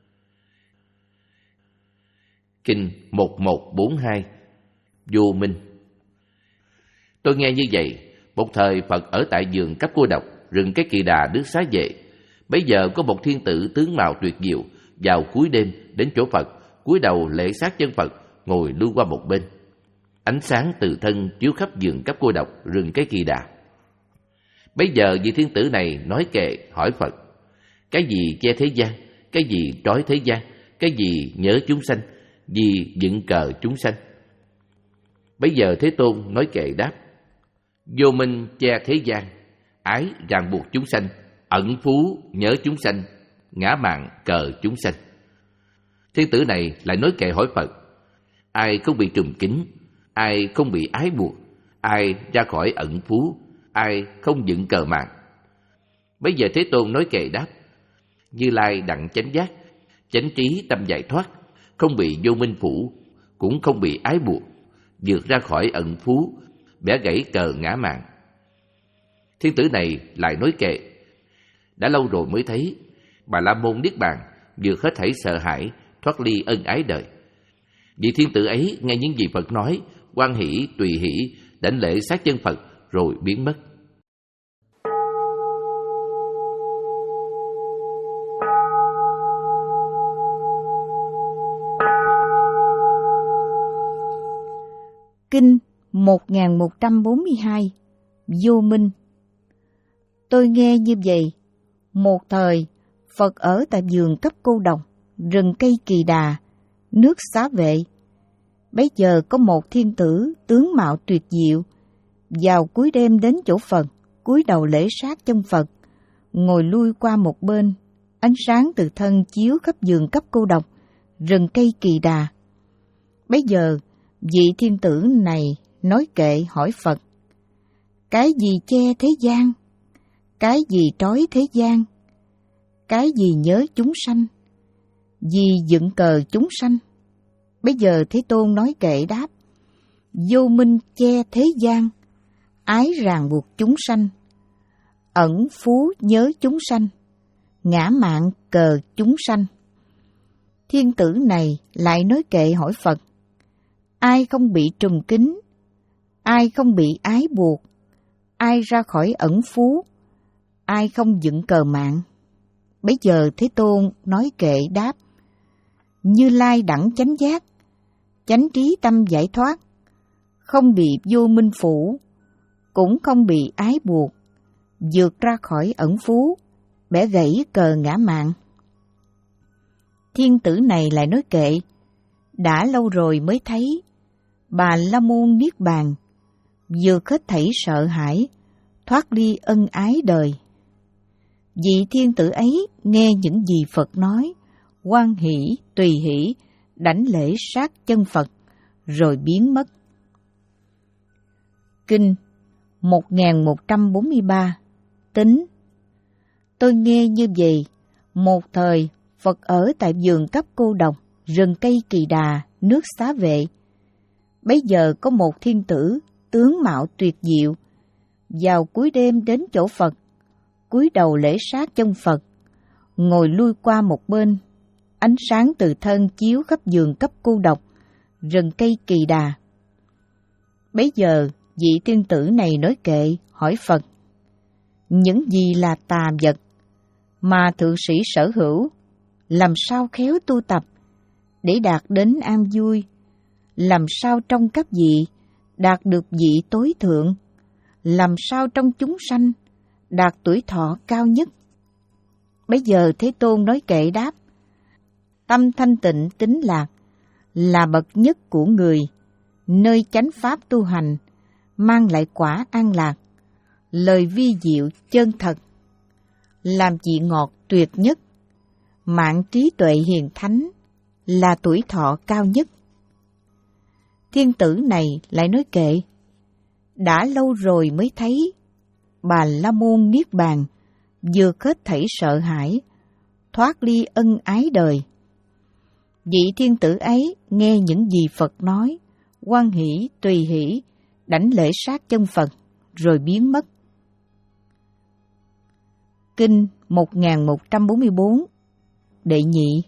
Kinh một một bốn hai. Vô minh. Tôi nghe như vậy, một thời Phật ở tại vườn Cấp Cô Độc, rừng cái Kỳ Đà, nước Xá Vệ. Bấy giờ có một thiên tử tướng mạo tuyệt diệu, vào cuối đêm đến chỗ Phật, cúi đầu lễ sát chân Phật, ngồi lui qua một bên. Ánh sáng từ thân chiếu khắp vườn Cấp Cô Độc, rừng cái Kỳ Đà. Bấy giờ vị thiên tử này nói kệ hỏi Phật, cái gì che thế gian? Cái gì trói thế gian? Cái gì nhớ chúng sanh? Gì dựng cờ chúng sanh? Bấy giờ Thế Tôn nói kệ đáp, vô minh che thế gian, ái ràng buộc chúng sanh, ẩn phú nhớ chúng sanh, ngã mạn cờ chúng sanh. Thiên tử này lại nói kệ hỏi Phật, ai không bị trùm kín? Ai không bị ái buộc? Ai ra khỏi ẩn phú? ai không dựng cờ mạng. Bây giờ Thế Tôn nói kệ đáp: Như Lai đặng chánh giác, chánh trí tâm giải thoát, không bị vô minh phủ, cũng không bị ái buộc, vượt ra khỏi ẩn phú, bẻ gãy cờ ngã mạn. Thiên tử này lại nói kệ: Đã lâu rồi mới thấy Bà La Môn niết bàn, vượt hết thảy sợ hãi, thoát ly ân ái đời. Vị thiên tử ấy nghe những gì Phật nói, hoan hỷ tùy hỷ, đảnh lễ sát chân Phật rồi biến mất. Kinh một nghìn một trăm bốn mươi hai Vô Minh. Tôi nghe như vậy: một thời, Phật ở tại vườn Cấp Cô Đồng, rừng cây Kỳ Đà, nước Xá Vệ. Bấy giờ có một thiên tử tướng mạo tuyệt diệu, vào cuối đêm đến chỗ Phật, cúi đầu lễ sát chân Phật, ngồi lui qua một bên, ánh sáng từ thân chiếu khắp vườn Cấp Cô Đồng, rừng cây Kỳ Đà. Bấy giờ vị thiên tử này nói kệ hỏi Phật: Cái gì che thế gian? Cái gì trói thế gian? Cái gì nhớ chúng sanh? Gì dựng cờ chúng sanh? Bây giờ Thế Tôn nói kệ đáp: Vô minh che thế gian, ái ràng buộc chúng sanh, ẩn phú nhớ chúng sanh, ngã mạn cờ chúng sanh. Thiên tử này lại nói kệ hỏi Phật: Ai không bị trùm kính? Ai không bị ái buộc? Ai ra khỏi ẩn phú? Ai không dựng cờ mạng? Bấy giờ Thế Tôn nói kệ đáp: Như Lai đẳng chánh giác, chánh trí tâm giải thoát, không bị vô minh phủ, cũng không bị ái buộc, vượt ra khỏi ẩn phú, bẻ gãy cờ ngã mạn. Thiên tử này lại nói kệ: Đã lâu rồi mới thấy Bà La Môn niết bàn, vượt hết thảy sợ hãi, thoát ly ân ái đời. Vị thiên tử ấy nghe những gì Phật nói, hoan hỷ tùy hỷ, đảnh lễ sát chân Phật rồi biến mất. Kinh một nghìn một trăm bốn mươi ba Tính. Tôi nghe như vậy: một thời, Phật ở tại vườn Cấp Cô Đồng, rừng cây Kỳ Đà, nước Xá Vệ. Bấy giờ có một thiên tử tướng mạo tuyệt diệu, vào cuối đêm đến chỗ Phật, cúi đầu lễ sát chân Phật, ngồi lui qua một bên, ánh sáng từ thân chiếu khắp vườn Cấp Cô Độc, rừng cây Kỳ Đà. Bấy giờ vị thiên tử này nói kệ hỏi Phật: Những gì là tà vật mà thượng sĩ sở hữu, làm sao khéo tu tập để đạt đến an vui? Làm sao trong các vị đạt được vị tối thượng? Làm sao trong chúng sanh đạt tuổi thọ cao nhất? Bấy giờ Thế Tôn nói kệ đáp: Tâm thanh tịnh tín lạc là bậc nhất của người, nơi chánh pháp tu hành, mang lại quả an lạc, lời vi diệu chân thật, làm vị ngọt tuyệt nhất, mạng trí tuệ hiền thánh là tuổi thọ cao nhất. Thiên tử này lại nói kệ: Đã lâu rồi mới thấy Bà La Môn niết bàn, vượt hết thảy sợ hãi, thoát ly ân ái đời. Vị thiên tử ấy nghe những gì Phật nói, hoan hỷ tùy hỷ, đảnh lễ sát chân Phật rồi biến mất. Kinh một nghìn một trăm bốn mươi bốn Đệ nhị.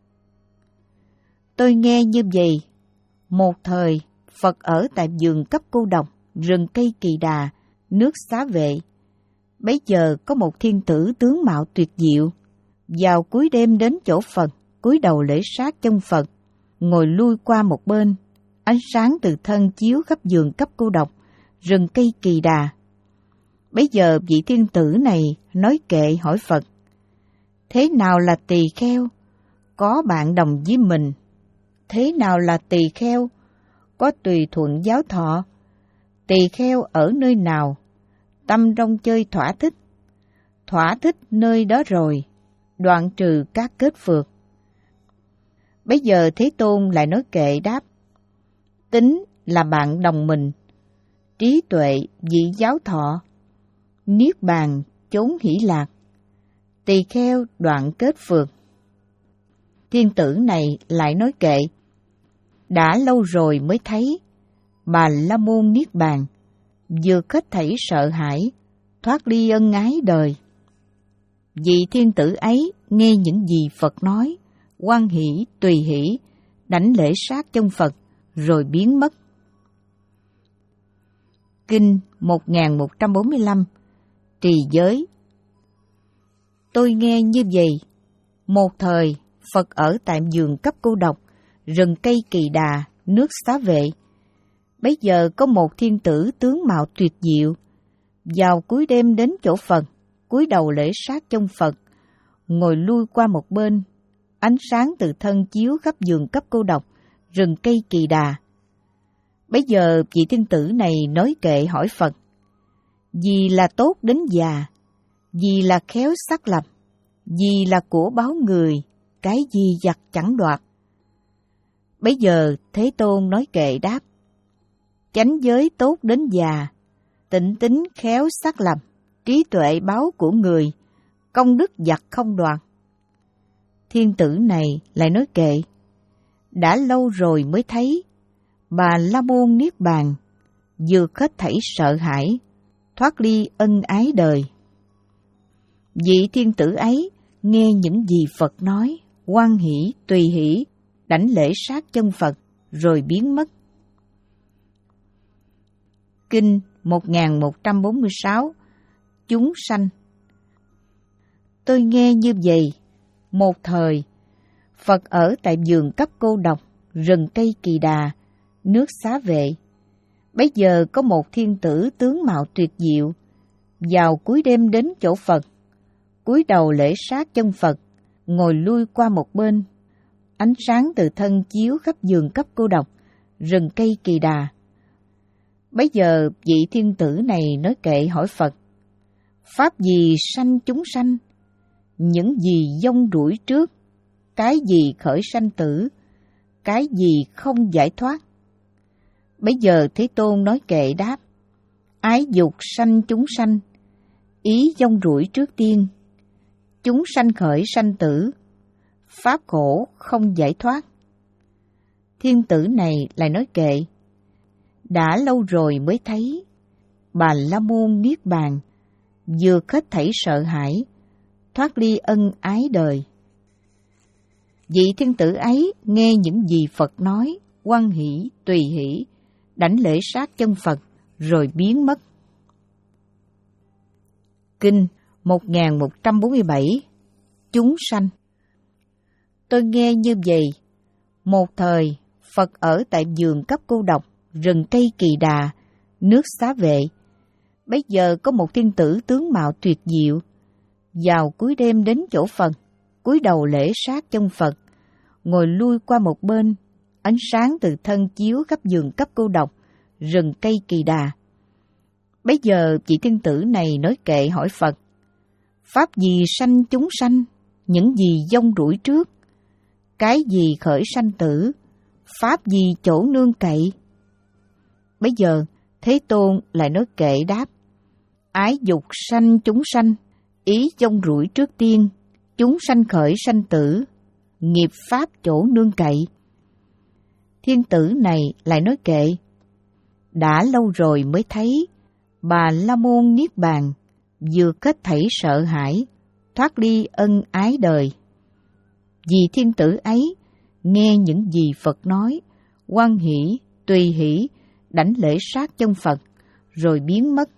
Tôi nghe như vậy: một thời, Phật ở tại vườn Cấp Cô Độc, rừng cây Kỳ Đà, nước Xá Vệ. Bấy giờ có một thiên tử tướng mạo tuyệt diệu, vào cuối đêm đến chỗ Phật, cúi đầu lễ sát chân Phật, ngồi lui qua một bên, ánh sáng từ thân chiếu khắp vườn Cấp Cô Độc, rừng cây Kỳ Đà. Bấy giờ vị thiên tử này nói kệ hỏi Phật: Thế nào là tỳ kheo? Có bạn đồng với mình. Thế nào là tỳ kheo? Có tùy thuận giáo thọ. Tỳ kheo ở nơi nào? Tâm trong chơi thỏa thích. Thỏa thích nơi đó rồi, đoạn trừ các kết phược. Bây giờ Thế Tôn lại nói kệ đáp: Tính là bạn đồng mình, trí tuệ vị giáo thọ, niết bàn chốn hỷ lạc, tỳ kheo đoạn kết phường. Thiên tử này lại nói kệ, đã lâu rồi mới thấy, Bà La Môn niết bàn, vượt hết thảy sợ hãi, thoát ly ân ái đời. Vị thiên tử ấy nghe những gì Phật nói, hoan hỷ tùy hỷ, đảnh lễ sát chân Phật, rồi biến mất. Kinh một nghìn một trăm bốn mươi lăm. Trì giới. Tôi nghe như vậy, một thời Phật ở tại vườn cấp cô độc, rừng cây kỳ đà, nước xá vệ. Bấy giờ có một thiên tử tướng mạo tuyệt diệu, vào cuối đêm đến chỗ Phật, cúi đầu lễ sát chân Phật, ngồi lui qua một bên, ánh sáng từ thân chiếu khắp vườn cấp cô độc, rừng cây kỳ đà. Bấy giờ vị thiên tử này nói kệ hỏi Phật, vì là tốt đến già, vì là khéo sắc lập, vì là của báo người, cái gì giặc chẳng đoạt. Bấy giờ Thế Tôn nói kệ đáp, chánh giới tốt đến già, tịnh tính khéo sắc lập, trí tuệ báo của người, công đức giặc không đoạt. Thiên tử này lại nói kệ, đã lâu rồi mới thấy, Bà La Môn niết bàn, vượt hết thảy sợ hãi, thoát ly ân ái đời. Vị thiên tử ấy nghe những gì Phật nói, hoan hỷ tùy hỷ, đảnh lễ sát chân Phật, rồi biến mất. Kinh một nghìn một trăm bốn mươi sáu. Chúng sanh. Tôi nghe như vậy, một thời Phật ở tại vườn cấp cô độc, rừng cây kỳ đà, nước xá vệ. Bấy giờ có một thiên tử tướng mạo tuyệt diệu, vào cuối đêm đến chỗ Phật, cúi đầu lễ sát chân Phật, ngồi lui qua một bên, ánh sáng từ thân chiếu khắp vườn cấp cô độc, rừng cây kỳ đà. Bấy giờ vị thiên tử này nói kệ hỏi Phật, pháp gì sanh chúng sanh, những gì vong đuổi trước, cái gì khởi sanh tử, cái gì không giải thoát. Bấy giờ Thế Tôn nói kệ đáp, ái dục sanh chúng sanh, ý vong đuổi trước tiên, chúng sanh khởi sanh tử, pháp khổ không giải thoát. Thiên tử này lại nói kệ, đã lâu rồi mới thấy, Bà La Môn niết bàn, vượt hết thảy sợ hãi, thoát ly ân ái đời. Vị thiên tử ấy nghe những gì Phật nói, hoan hỷ tùy hỷ, đảnh lễ sát chân Phật, rồi biến mất. Kinh một nghìn một trăm bốn mươi bảy. Chúng sanh. Tôi nghe như vậy, một thời Phật ở tại vườn cấp cô độc, rừng cây kỳ đà, nước xá vệ. Bấy giờ có một thiên tử tướng mạo tuyệt diệu, vào cuối đêm đến chỗ Phật, cúi đầu lễ sát chân Phật, ngồi lui qua một bên, ánh sáng từ thân chiếu khắp vườn cấp cô độc, rừng cây kỳ đà. Bấy giờ vị thiên tử này nói kệ hỏi Phật, pháp gì sanh chúng sanh, những gì vong đuổi trước, cái gì khởi sanh tử, pháp gì chỗ nương cậy. Bấy giờ Thế Tôn lại nói kệ đáp, ái dục sanh chúng sanh, ý vong đuổi trước tiên, chúng sanh khởi sanh tử, nghiệp pháp chỗ nương cậy. Thiên tử này lại nói kệ, đã lâu rồi mới thấy, Bà La Môn niết bàn, vượt hết thảy sợ hãi, thoát ly ân ái đời. Vì thiên tử ấy nghe những gì Phật nói, hoan hỷ tùy hỷ, đảnh lễ sát chân Phật, rồi biến mất.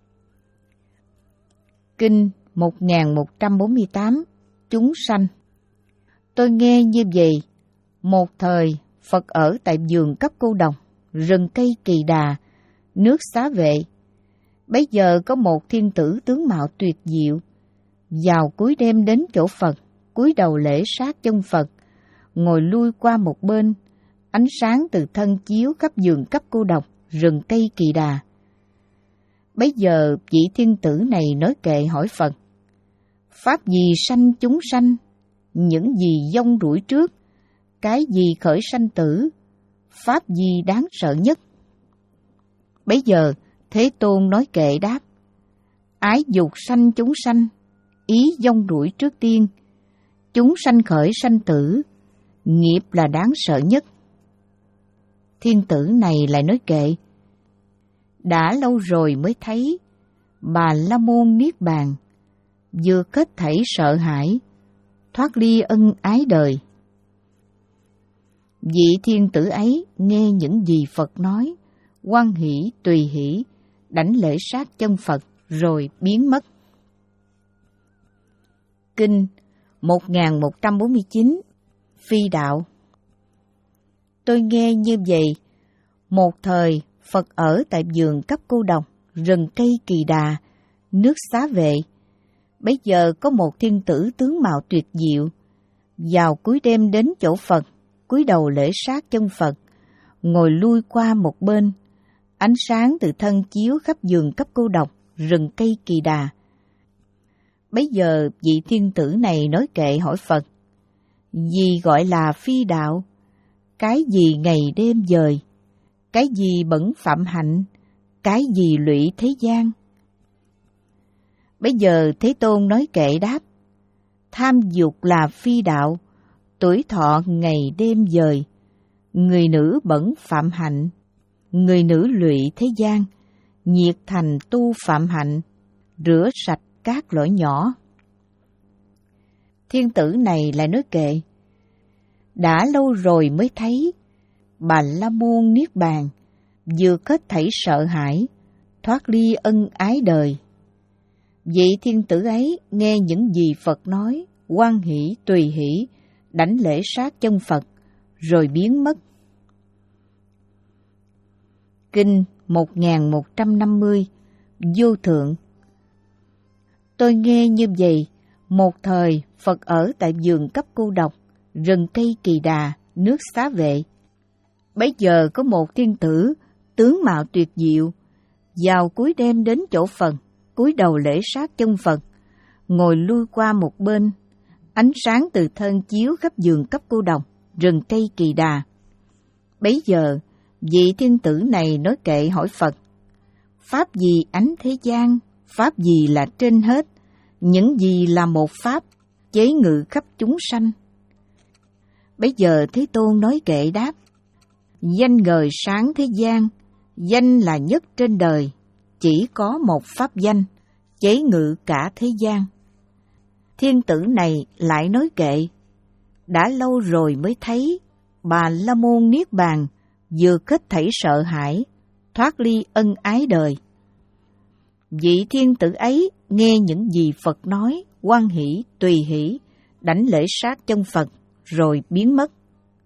Kinh một nghìn một trăm bốn mươi tám. Chúng sanh. Tôi nghe như vậy, một thời Phật ở tại vườn cấp cô độc, rừng cây kỳ đà, nước xá vệ. Bấy giờ có một thiên tử tướng mạo tuyệt diệu, vào cuối đêm đến chỗ Phật, cúi đầu lễ sát chân Phật, ngồi lui qua một bên, ánh sáng từ thân chiếu khắp vườn cấp cô độc, rừng cây kỳ đà. Bấy giờ vị thiên tử này nói kệ hỏi Phật, pháp gì sanh chúng sanh, những gì vong đuổi trước, cái gì khởi sanh tử, pháp gì đáng sợ nhất. Bấy giờ Thế Tôn nói kệ đáp, ái dục sanh chúng sanh, ý dông đuổi trước tiên, chúng sanh khởi sanh tử, nghiệp là đáng sợ nhất. Thiên tử này lại nói kệ: đã lâu rồi mới thấy Bà La Môn Niết Bàn, vừa kết thảy sợ hãi, thoát ly ân ái đời. Vị thiên tử ấy nghe những gì Phật nói, hoan hỷ tùy hỷ, đảnh lễ sát chân Phật rồi biến mất. Kinh một nghìn một trăm bốn mươi chín Phi Đạo. Tôi nghe như vậy, một thời Phật ở tại vườn Cấp Cô Đồng, rừng cây Kỳ Đà, nước Xá Vệ. Bấy giờ có một thiên tử tướng mạo tuyệt diệu, vào cuối đêm đến chỗ Phật, cúi đầu lễ sát chân Phật, ngồi lui qua một bên. Ánh sáng từ thân chiếu khắp vườn Cấp Cô Độc, rừng cây Kỳ Đà. Bấy giờ vị thiên tử này nói kệ hỏi Phật: gì gọi là phi đạo? Cái gì ngày đêm dời? Cái gì bẩn phạm hạnh? Cái gì lụy thế gian? Bấy giờ Thế Tôn nói kệ đáp: tham dục là phi đạo, tuổi thọ ngày đêm dời, người nữ bẩn phạm hạnh, người nữ lụy thế gian, nhiệt thành tu phạm hạnh, rửa sạch các lỗi nhỏ. Thiên tử này lại nói kệ: đã lâu rồi mới thấy Bà La Môn Niết Bàn, vừa kết thảy sợ hãi, thoát ly ân ái đời. Vị thiên tử ấy nghe những gì Phật nói, hoan hỷ tùy hỷ, đảnh lễ sát chân Phật rồi biến mất. Kinh một nghìn một trăm năm mươi Vô Thượng. Tôi nghe như vậy, một thời Phật ở tại vườn Cấp Cô Độc, rừng cây Kỳ Đà, nước Xá Vệ. Bấy giờ có một thiên tử tướng mạo tuyệt diệu, vào cuối đêm đến chỗ Phật, cúi đầu lễ sát chân Phật, ngồi lui qua một bên. Ánh sáng từ thân chiếu khắp vườn Cấp Cô Độc, rừng cây Kỳ Đà. Bấy giờ vị thiên tử này nói kệ hỏi Phật: pháp gì ánh thế gian? Pháp gì là trên hết? Những gì là một pháp chế ngự khắp chúng sanh? Bấy giờ Thế Tôn nói kệ đáp: danh ngời sáng thế gian, danh là nhất trên đời, chỉ có một pháp danh, chế ngự cả thế gian. Thiên tử này lại nói kệ: đã lâu rồi mới thấy Bà La Môn Niết Bàn, vừa kết thảy sợ hãi, thoát ly ân ái đời. Vị thiên tử ấy nghe những gì Phật nói, hoan hỷ tùy hỷ, đảnh lễ sát chân Phật rồi biến mất.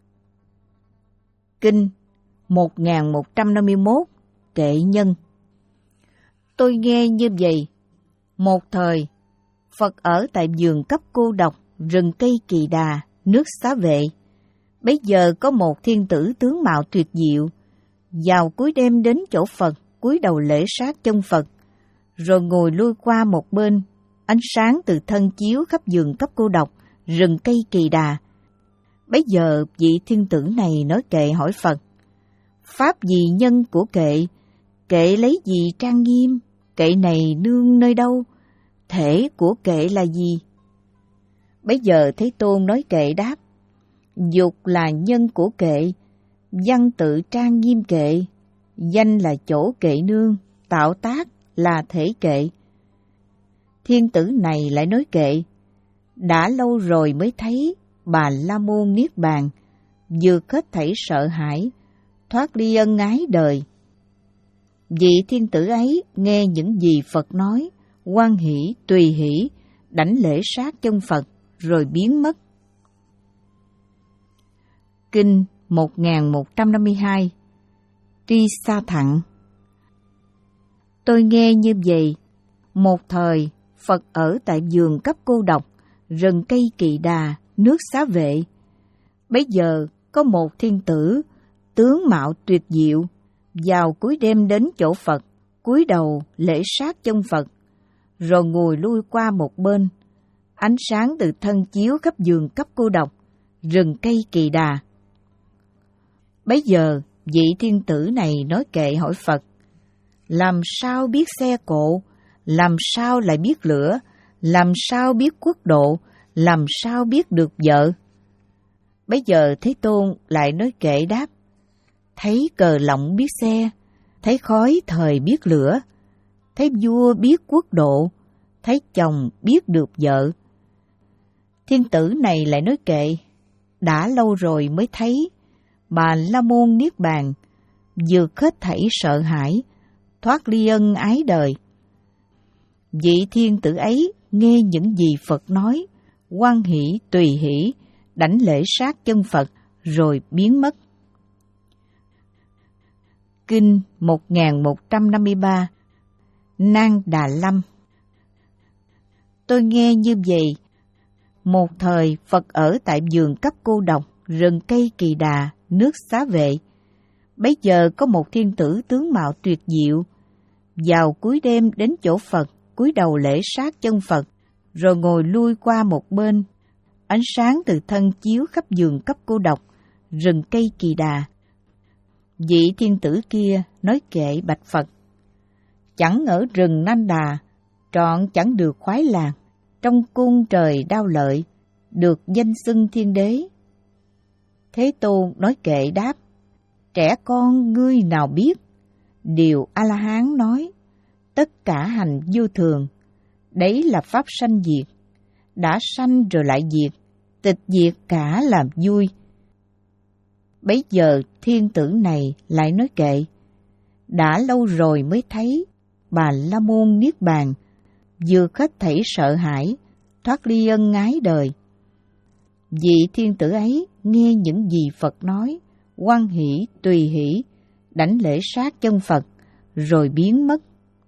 Kinh một nghìn một trăm năm mươi mốt Kệ Nhân. Tôi nghe như vậy, một thời Phật ở tại vườn Cấp Cô Độc, rừng cây Kỳ Đà, nước Xá Vệ. Bấy giờ có một thiên tử tướng mạo tuyệt diệu, vào cuối đêm đến chỗ Phật, cúi đầu lễ sát chân Phật, rồi ngồi lui qua một bên. Ánh sáng từ thân chiếu khắp vườn Cấp Cô Độc, rừng cây Kỳ Đà. Bấy giờ vị thiên tử này nói kệ hỏi Phật: pháp gì nhân của kệ? Kệ lấy gì trang nghiêm? Kệ này nương nơi đâu? Thể của kệ là gì? Bấy giờ Thế Tôn nói kệ đáp: dục là nhân của kệ, văn tự trang nghiêm kệ, danh là chỗ kệ nương, tạo tác là thể kệ. Thiên tử này lại nói kệ: đã lâu rồi mới thấy Bà La Môn Niết Bàn, vừa kết thảy sợ hãi, thoát ly ân ái đời. Vị thiên tử ấy nghe những gì Phật nói, hoan hỷ tùy hỷ, đảnh lễ sát chân Phật rồi biến mất. Kinh một nghìn một trăm năm mươi hai Tri Sa Thặng. Tôi nghe như vậy, một thời Phật ở tại vườn Cấp Cô Độc, rừng cây Kỳ Đà, nước Xá Vệ. Bấy giờ có một thiên tử tướng mạo tuyệt diệu, vào cuối đêm đến chỗ Phật, cúi đầu lễ sát chân Phật, rồi ngồi lui qua một bên. Ánh sáng từ thân chiếu khắp vườn Cấp Cô Độc, rừng cây Kỳ Đà. Bấy giờ vị thiên tử này nói kệ hỏi Phật: làm sao biết xe cộ? làm sao lại biết lửa, làm sao biết quốc độ, làm sao biết được vợ. Bấy giờ Thế Tôn lại nói kệ đáp: thấy cờ lọng biết xe, thấy khói thời biết lửa, thấy vua biết quốc độ, thấy chồng biết được vợ. Thiên tử này lại nói kệ: đã lâu rồi mới thấy Bà La Môn Niết Bàn, vượt hết thảy sợ hãi, thoát ly ân ái đời. Vị thiên tử ấy nghe những gì Phật nói, hoan hỷ tùy hỷ, đảnh lễ sát chân Phật, rồi biến mất. Kinh một nghìn một trăm năm mươi ba. Nang Đà Lâm. Tôi nghe như vậy. Một thời Phật ở tại vườn cấp cô độc, rừng cây Kỳ Đà, nước Xá Vệ. Bấy giờ có một thiên tử tướng mạo tuyệt diệu, vào cuối đêm đến chỗ Phật, cúi đầu lễ sát chân Phật, rồi ngồi lui qua một bên. Ánh sáng từ thân chiếu khắp vườn cấp cô độc, rừng cây Kỳ Đà. Vị thiên tử kia nói kệ bạch Phật: chẳng ở rừng Nang Đà, trọn chẳng được khoái lạc, trong cung trời đao lợi, được danh xưng thiên đế. Thế Tôn nói kệ đáp: trẻ con ngươi nào biết, điều A-la-hán nói, tất cả hành vô thường, đấy là pháp sanh diệt, đã sanh rồi lại diệt, tịch diệt cả làm vui. Bấy giờ thiên tử này lại nói kệ: đã lâu rồi mới thấy Bà La Môn Niết Bàn, vượt hết thảy sợ hãi, thoát ly ân ái đời. Vị thiên tử ấy nghe những gì Phật nói, hoan hỷ tùy hỷ, đảnh lễ sát chân Phật, rồi biến mất.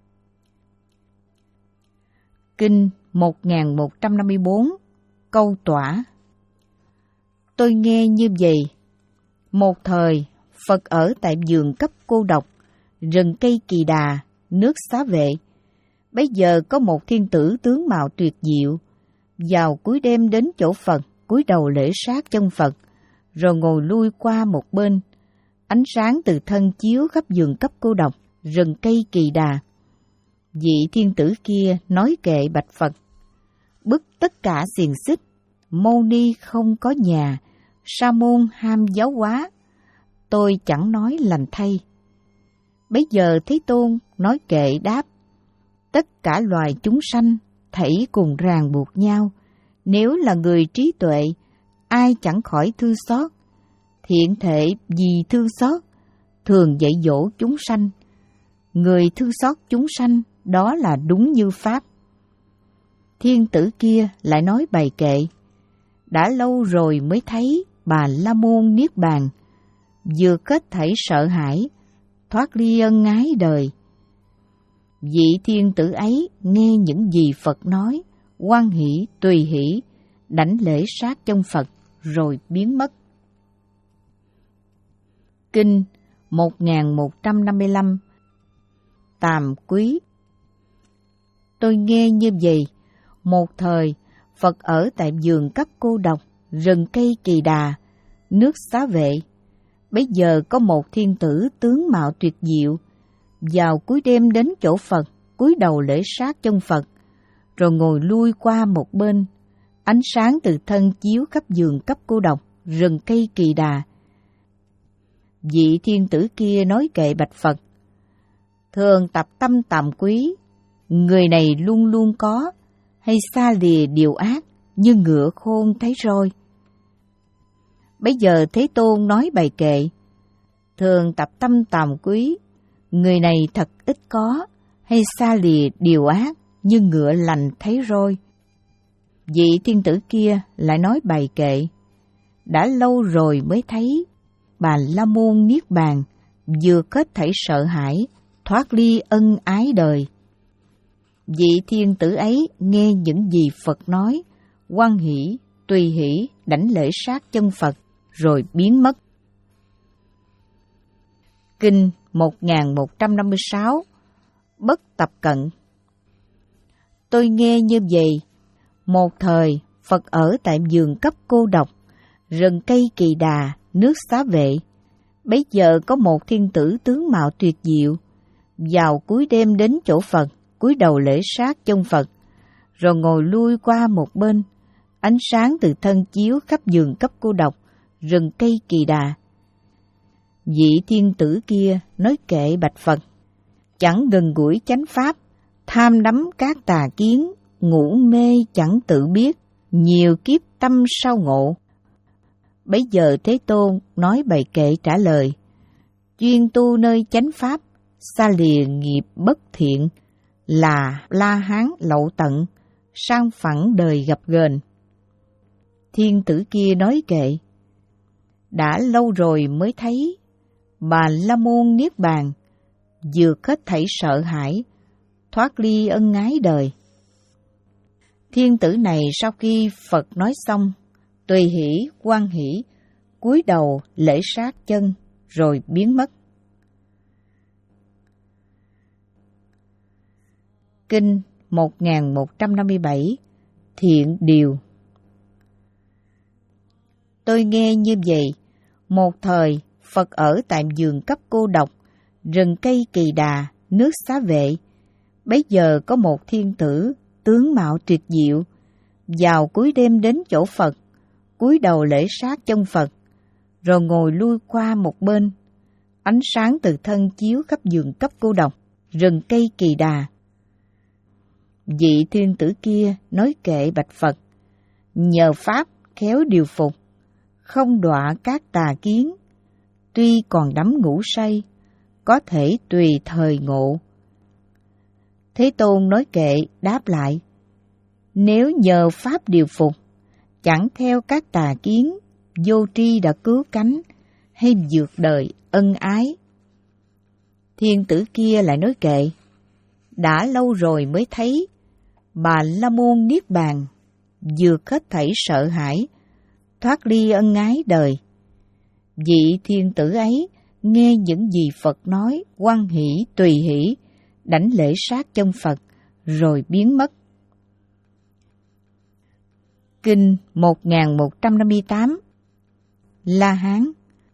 Kinh một nghìn một trăm năm mươi bốn. Câu tỏa. Tôi nghe như vậy. Một thời Phật ở tại vườn cấp cô độc, rừng cây Kỳ Đà, nước Xá Vệ. Bấy giờ có một thiên tử tướng mạo tuyệt diệu, vào cuối đêm đến chỗ Phật, cúi đầu lễ sát chân Phật, rồi ngồi lui qua một bên. Ánh sáng từ thân chiếu khắp vườn cấp cô độc, rừng cây Kỳ Đà. Vị thiên tử kia nói kệ bạch Phật: bức tất cả xiềng xích, Mâu Ni không có nhà, Sa môn ham giáo hóa, tôi chẳng nói lành thay. Bấy giờ Thế Tôn nói kệ đáp: tất cả loài chúng sanh thảy cùng ràng buộc nhau, nếu là người trí tuệ, ai chẳng khỏi thương xót. Thiện thể vì thương xót, thường dạy dỗ chúng sanh. Người thương xót chúng sanh, đó là đúng như Pháp. Thiên tử kia lại nói bày kệ: đã lâu rồi mới thấy Bà La Môn Niết Bàn, vượt hết thảy sợ hãi, thoát ly ân ái đời. Vị thiên tử ấy nghe những gì Phật nói, hoan hỷ tùy hỷ, đảnh lễ sát chân Phật, rồi biến mất. Kinh một nghìn một trăm năm mươi lăm. Tàm Quý. Tôi nghe như vậy. Một thời Phật ở tại vườn cấp cô độc, rừng cây Kỳ Đà, nước Xá Vệ. Bấy giờ có một thiên tử tướng mạo tuyệt diệu, vào cuối đêm đến chỗ Phật, cúi đầu lễ sát chân Phật, rồi ngồi lui qua một bên. Ánh sáng từ thân chiếu khắp vườn cấp cô độc, rừng cây Kỳ Đà. Vị thiên tử kia nói kệ bạch Phật: thường tập tâm tàm quý, người này luôn luôn có, hay xa lìa điều ác, như ngựa khôn thấy roi. Bấy giờ Thế Tôn nói bày kệ: thường tập tâm tàm quý, người này thật ít có, hay xa lìa điều ác, như ngựa lành thấy roi. Vị thiên tử kia lại nói bày kệ: đã lâu rồi mới thấy Bà La Môn Niết Bàn, vượt hết thảy sợ hãi, thoát ly ân ái đời. Vị thiên tử ấy nghe những gì Phật nói, hoan hỷ tùy hỷ, đảnh lễ sát chân Phật, rồi biến mất. Kinh một nghìn một trăm năm mươi sáu. Bất Tập Cận. Tôi nghe như vậy. Một thời Phật ở tại vườn cấp cô độc, rừng cây Kỳ Đà, nước Xá Vệ. Bấy giờ có một thiên tử tướng mạo tuyệt diệu, vào cuối đêm đến chỗ Phật, cúi đầu lễ sát chân Phật, rồi ngồi lui qua một bên. Ánh sáng từ thân chiếu khắp vườn cấp cô độc, rừng cây kỳ đà. Vị thiên tử kia nói kệ bạch Phật: chẳng gần gũi chánh pháp, tham đắm các tà kiến, ngủ mê chẳng tự biết, nhiều kiếp tâm sao ngộ. Bấy giờ Thế Tôn nói bài kệ trả lời: chuyên tu nơi chánh pháp, xa lìa nghiệp bất thiện, là La Hán lậu tận, sang phẳng đời gặp gờn. Thiên tử kia nói kệ: đã lâu rồi mới thấy Bà La Môn Niết Bàn, vượt hết thảy sợ hãi, thoát ly ân ái đời. Thiên tử này sau khi Phật nói xong, tùy hỷ hoan hỷ, cúi đầu lễ sát chân rồi biến mất. Kinh một nghìn một trăm năm mươi bảy. Thiện điều. Tôi nghe như vậy, một thời Phật ở tại vườn cấp cô độc, rừng cây kỳ đà, nước Xá Vệ. Bấy giờ có một thiên tử tướng mạo tuyệt diệu, vào cuối đêm đến chỗ Phật, cúi đầu lễ sát chân Phật, rồi ngồi lui qua một bên. Ánh sáng từ thân chiếu khắp vườn cấp cô độc, rừng cây kỳ đà. Vị thiên tử kia nói kệ bạch Phật: nhờ pháp khéo điều phục, không đọa các tà kiến, tuy còn đắm ngủ say, có thể tùy thời ngộ. Thế Tôn nói kệ đáp lại: nếu nhờ pháp điều phục, chẳng theo các tà kiến, vô tri đã cứu cánh, hay vượt đời ân ái. Thiên tử kia lại nói kệ: đã lâu rồi mới thấy Bà La Môn Niết Bàn, vượt hết thảy sợ hãi, thoát ly ân ái đời. Vị thiên tử ấy nghe những gì Phật nói, hoan hỷ tùy hỷ, đảnh lễ sát chân Phật, rồi biến mất. Kinh một nghìn một trăm năm mươi tám. La Hán.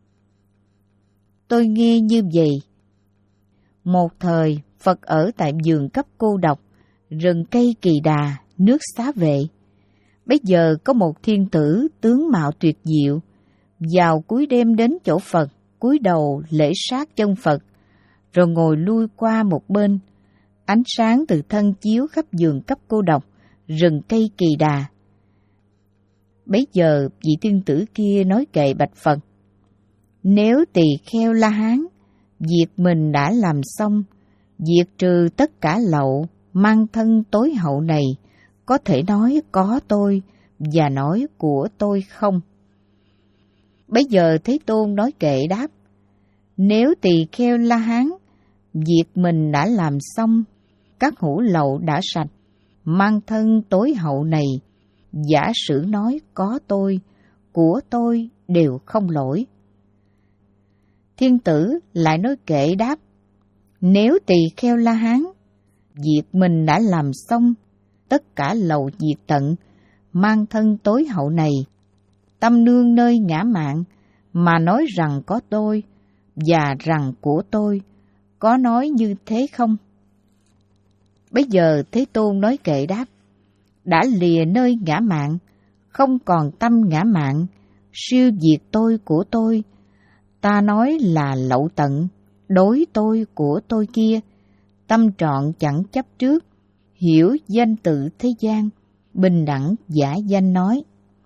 Tôi nghe như vậy, một thời Phật ở tại vườn cấp cô độc, rừng cây kỳ đà, nước Xá Vệ. Bấy giờ có một thiên tử tướng mạo tuyệt diệu, vào cuối đêm đến chỗ Phật, cúi đầu lễ sát chân Phật, rồi ngồi lui qua một bên. Ánh sáng từ thân chiếu khắp vườn cấp cô độc, rừng cây kỳ đà. Bấy giờ vị thiên tử kia nói kệ bạch Phật: nếu tỳ kheo La Hán, việc mình đã làm xong, diệt trừ tất cả lậu, mang thân tối hậu này, có thể nói có tôi và nói của tôi không? Bấy giờ Thế Tôn nói kệ đáp: nếu tỳ kheo La Hán, việc mình đã làm xong, các hữu lậu đã sạch, mang thân tối hậu này, giả sử nói có tôi, của tôi đều không lỗi. Thiên tử lại nói kệ đáp: nếu tỳ kheo La Hán, việc mình đã làm xong, tất cả lậu diệt tận, mang thân tối hậu này, tâm nương nơi ngã mạn, mà nói rằng có tôi, và rằng của tôi, có nói như thế không? Bây giờ Thế Tôn nói kệ đáp: đã lìa nơi ngã mạn, không còn tâm ngã mạn, siêu diệt tôi của tôi, ta nói là lậu tận, đối tôi của tôi kia, tâm trọn chẳng chấp trước, hiểu danh tự thế gian, bình đẳng giả danh nói.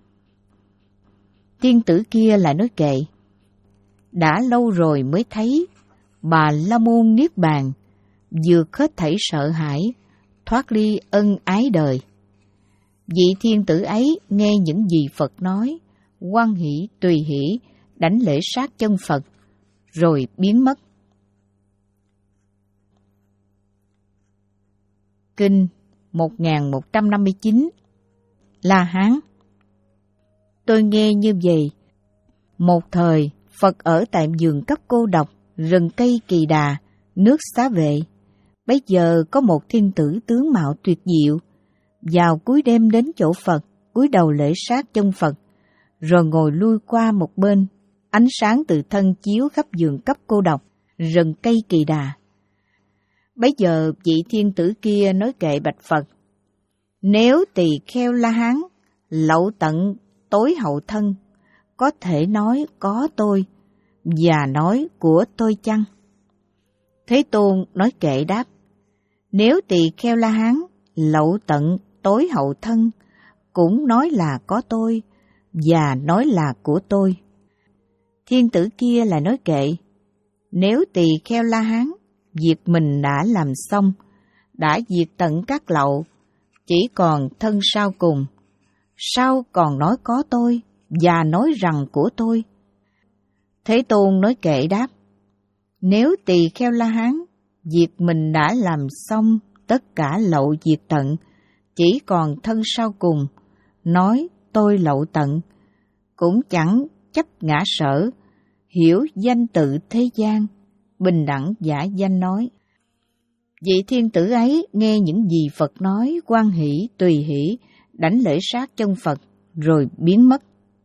Thiên tử kia lại nói kệ: đã lâu rồi mới thấy Bà La Môn Niết Bàn, vượt hết thảy sợ hãi, thoát ly ân ái đời. Vị thiên tử ấy nghe những gì Phật nói, hoan hỷ tùy hỷ, đảnh lễ sát chân Phật, rồi biến mất. Kinh một nghìn một trăm năm mươi chín. La Hán. Tôi nghe như vậy, một thời Phật ở tại vườn cấp cô độc, rừng cây kỳ đà, nước Xá Vệ. Bấy giờ có một thiên tử tướng mạo tuyệt diệu, vào cuối đêm đến chỗ Phật, cúi đầu lễ sát chân Phật, rồi ngồi lui qua một bên. Ánh sáng từ thân chiếu khắp vườn cấp cô độc, rừng cây kỳ đà. Bấy giờ vị thiên tử kia nói kệ bạch Phật: Nếu Tỳ Kheo La Hán lậu tận tối hậu thân, có thể nói có tôi và nói của tôi chăng? Thế Tôn nói kệ đáp: Nếu Tỳ Kheo La Hán lậu tận tối hậu thân, cũng nói là có tôi và nói là của tôi. Thiên tử kia lại nói kệ: Nếu Tỳ Kheo La Hán việc mình đã làm xong, đã diệt tận các lậu, chỉ còn thân sau cùng, sao còn nói có tôi và nói rằng của tôi? Thế Tôn nói kệ đáp: Nếu Tỳ Kheo La Hán việc mình đã làm xong, tất cả lậu diệt tận, chỉ còn thân sau cùng, nói tôi lậu tận, cũng chẳng chấp ngã sở, hiểu danh tự thế gian, bình đẳng giả danh nói. Vị thiên tử ấy nghe những gì Phật nói, hoan hỷ tùy hỷ, đảnh lễ sát chân Phật, rồi biến mất.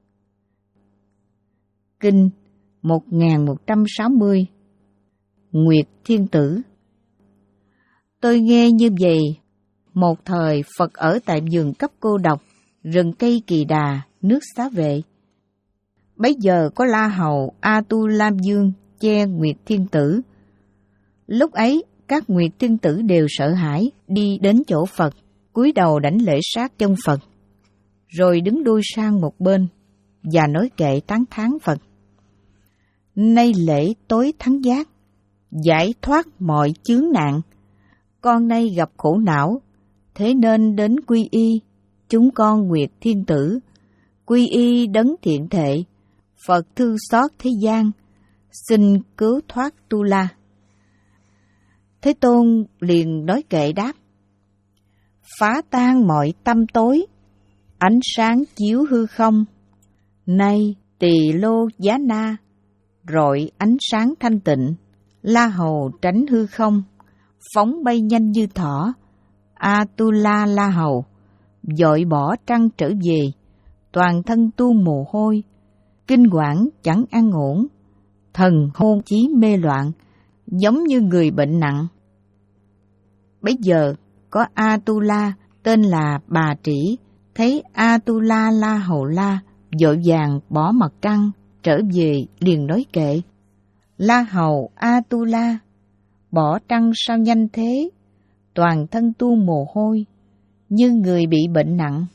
Kinh một nghìn một trăm sáu mươi. Nguyệt Thiên Tử. Tôi nghe như vậy, một thời Phật ở tại vườn cấp cô độc, rừng cây Kỳ Đà, nước Xá Vệ. Bấy giờ có La Hầu A Tu La Dương che Nguyệt Thiên Tử. Lúc ấy các Nguyệt Thiên Tử đều sợ hãi, đi đến chỗ Phật, cúi đầu đảnh lễ sát chân Phật, rồi đứng đuôi sang một bên và nói kệ tán thán Phật: Nay lễ tối thắng giác, giải thoát mọi chướng nạn, con nay gặp khổ não, thế nên đến quy y, chúng con Nguyệt Thiên Tử, quy y đấng thiện thệ, Phật thương xót thế gian, xin cứu thoát tu la. Thế Tôn liền nói kệ đáp: Phá tan mọi tâm tối, ánh sáng chiếu hư không, nay Tỳ Lô Giá Na, rọi ánh sáng thanh tịnh, La Hầu tránh hư không, phóng bay nhanh như thỏ, Atula La Hầu, dội bỏ trăng trở về, toàn thân tu mồ hôi, kinh quản chẳng an ổn, thần hôn chí mê loạn, giống như người bệnh nặng. Bấy giờ có Atula tên là Bà Trĩ, thấy Atula La Hầu La, vội vàng bỏ mặt trăng trở về, liền nói kệ: La Hầu Atula, bỏ trăng sao nhanh thế, toàn thân tu mồ hôi, như người bị bệnh nặng.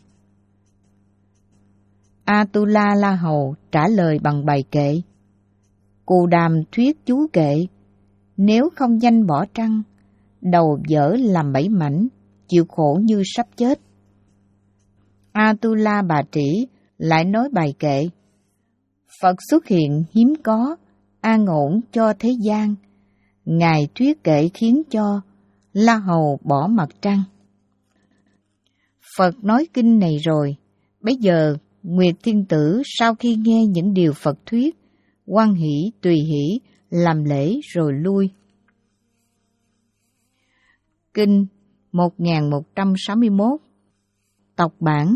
Atula La Hầu trả lời bằng bài kệ: Cù Đàm thuyết chú kệ, nếu không danh bỏ trăng, đầu vỡ làm bảy mảnh, chịu khổ như sắp chết. Atula Bà Trĩ lại nói bài kệ: Phật xuất hiện hiếm có, an ổn cho thế gian, Ngài thuyết kệ khiến cho La Hầu bỏ mặt trăng. Phật nói kinh này rồi, bấy giờ Nguyệt Thiên Tử sau khi nghe những điều Phật thuyết, hoan hỷ tùy hỷ, làm lễ rồi lui. Kinh một nghìn một trăm sáu mươi mốt. Tộc bản.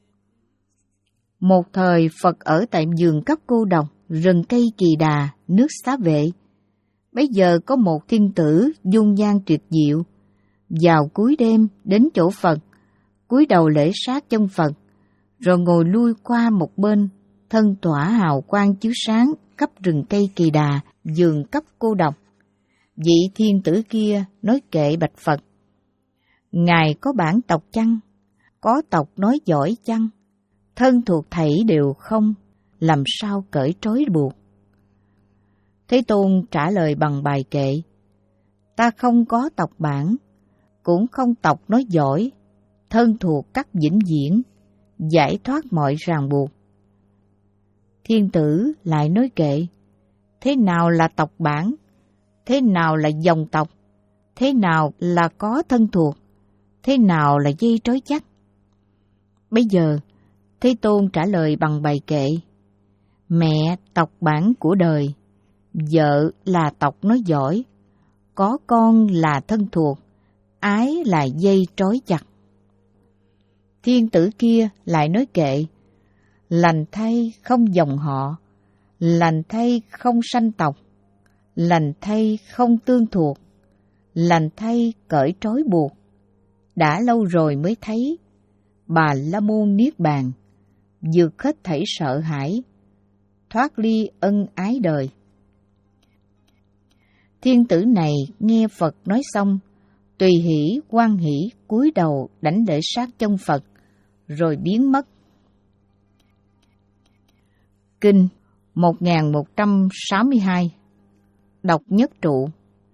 Một thời Phật ở tại vườn cấp cô độc, rừng cây Kỳ Đà, nước Xá Vệ. Bấy giờ có một thiên tử dung nhan tuyệt diệu, vào cuối đêm đến chỗ Phật, cúi đầu lễ sát chân Phật, rồi ngồi lui qua một bên, thân tỏa hào quang chiếu sáng khắp rừng cây Kỳ Đà, vườn cấp cô độc. Vị thiên tử kia nói kệ bạch Phật: Ngài có bản tộc chăng? Có tộc nói giỏi chăng? Thân thuộc thảy đều không, làm sao cởi trói buộc? Thế Tôn trả lời bằng bài kệ: Ta không có tộc bản, cũng không tộc nói giỏi, thân thuộc các vĩnh viễn, giải thoát mọi ràng buộc. Thiên tử lại nói kệ: Thế nào là tộc bản? Thế nào là dòng tộc? Thế nào là có thân thuộc? Thế nào là dây trói chắc? Bây giờ, Thế Tôn trả lời bằng bài kệ: Mẹ tộc bản của đời, vợ là tộc nói giỏi, có con là thân thuộc, ái là dây trói chặt. Thiên tử kia lại nói kệ: Lành thay không dòng họ, lành thay không sanh tộc, lành thay không tương thuộc, lành thay cởi trói buộc, đã lâu rồi mới thấy Bà La Môn Niết Bàn, vượt hết thảy sợ hãi, thoát ly ân ái đời. Thiên tử này nghe Phật nói xong, tùy hỷ hoan hỷ cúi đầu đảnh lễ sát chân Phật, rồi biến mất. Kinh một nghìn một trăm sáu mươi hai. Đọc nhất trụ.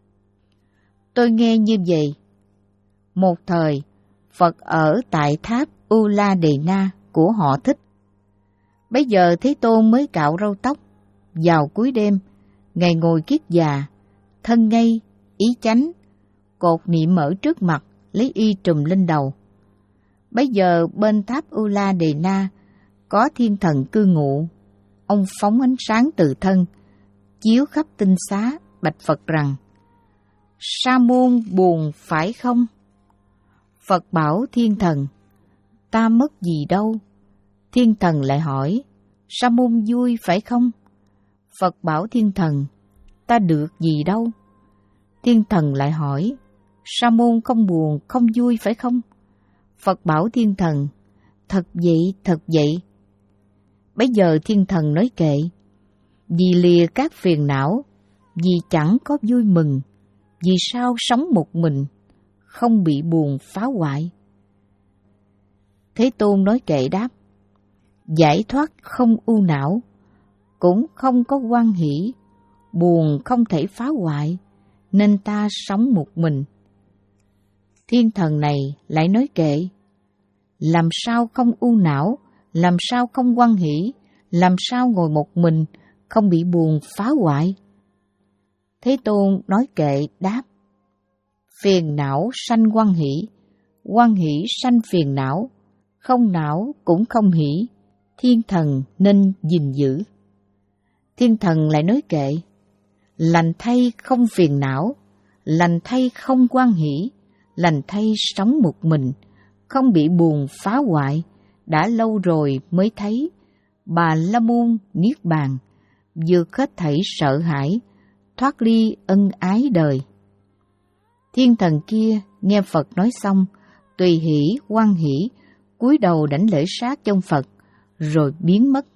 Tôi nghe như vậy. Một thời, Phật ở tại tháp Ula Đề Na của họ Thích. Bây giờ Thế Tôn mới cạo râu tóc, vào cuối đêm, Ngài ngồi kiết già, thân ngay, ý chánh, cột niệm ở trước mặt, lấy y trùm lên đầu. Bây giờ bên tháp Ula Đề Na có thiên thần cư ngụ. Ông phóng ánh sáng từ thân, chiếu khắp tinh xá, bạch Phật rằng: Sa môn buồn phải không? Phật bảo thiên thần: Ta mất gì đâu. Thiên thần lại hỏi: Sa môn vui phải không? Phật bảo thiên thần: Ta được gì đâu. Thiên thần lại hỏi: Sa môn không buồn, không vui phải không? Phật bảo thiên thần: Thật vậy, thật vậy. Bây giờ thiên thần nói kệ: Vì lìa các phiền não, vì chẳng có vui mừng, vì sao sống một mình, không bị buồn phá hoại. Thế Tôn nói kệ đáp: Giải thoát không ưu não, cũng không có hoan hỷ, buồn không thể phá hoại, nên ta sống một mình. Thiên thần này lại nói kệ: Làm sao không ưu não, làm sao không hoan hỷ, làm sao ngồi một mình, không bị buồn phá hoại. Thế Tôn nói kệ đáp: Phiền não sanh hoan hỷ, hoan hỷ sanh phiền não, không não cũng không hỷ, thiên thần nên gìn giữ. Thiên thần lại nói kệ: Lành thay không phiền não, lành thay không hoan hỷ, lành thay sống một mình, không bị buồn phá hoại, đã lâu rồi mới thấy Bà La Môn Niết Bàn, vượt hết thảy sợ hãi, thoát ly ân ái đời. Thiên thần kia nghe Phật nói xong, tùy hỷ hoan hỷ cúi đầu đảnh lễ sát trong Phật, rồi biến mất.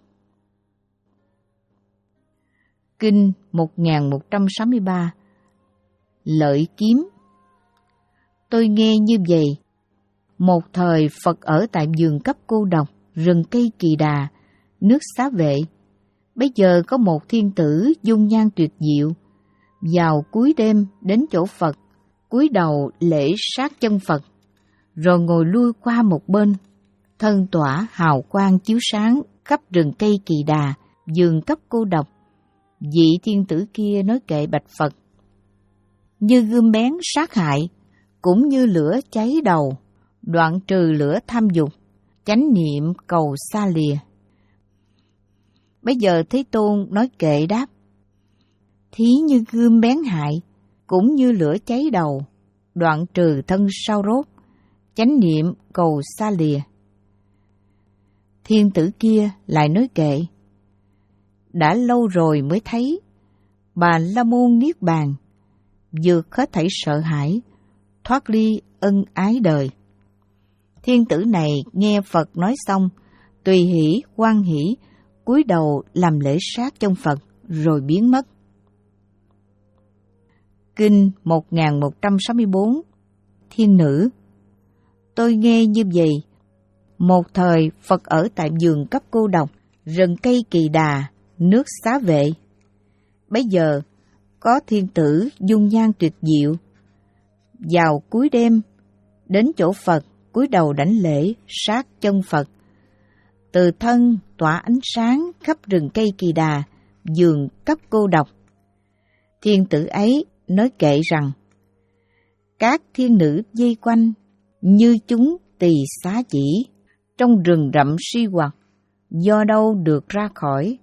Kinh một nghìn một trăm sáu mươi ba. Lợi kiếm. Tôi nghe như vậy. Một thời Phật ở tại vườn cấp cô độc, rừng cây kỳ đà, nước xá vệ. Bây giờ có một thiên tử dung nhan tuyệt diệu, vào cuối đêm đến chỗ Phật, cúi đầu lễ sát chân Phật, rồi ngồi lui qua một bên, thân tỏa hào quang chiếu sáng khắp rừng cây kỳ đà, vườn cấp cô độc. Vị thiên tử kia nói kệ bạch Phật: Như gươm bén sát hại, cũng như lửa cháy đầu, đoạn trừ lửa tham dục, chánh niệm cầu xa lìa. Bây giờ Thế Tôn nói kệ đáp: Thí như gươm bén hại, cũng như lửa cháy đầu, đoạn trừ thân sao rốt, chánh niệm cầu xa lìa. Thiên tử kia lại nói kệ: Đã lâu rồi mới thấy Bà La Môn Niết Bàn, vượt hết thảy sợ hãi, thoát ly ân ái đời. Thiên tử này nghe Phật nói xong, tùy hỷ hoan hỷ cúi đầu làm lễ sát trong Phật, rồi biến mất. Kinh một nghìn một trăm sáu mươi bốn. Thiên nữ. Tôi nghe như vậy. Một thời Phật ở tại vườn cấp cô độc, rừng cây kỳ đà, nước xá vệ. Bây giờ có thiên tử dung nhan tuyệt diệu, vào cuối đêm đến chỗ Phật, cúi đầu đảnh lễ sát chân Phật, từ thân tỏa ánh sáng khắp rừng cây kỳ đà, vườn cấp cô độc. Thiên tử ấy nói kệ rằng: Các thiên nữ vây quanh, như chúng tỳ xá chỉ, trong rừng rậm si hoặc, do đâu được ra khỏi.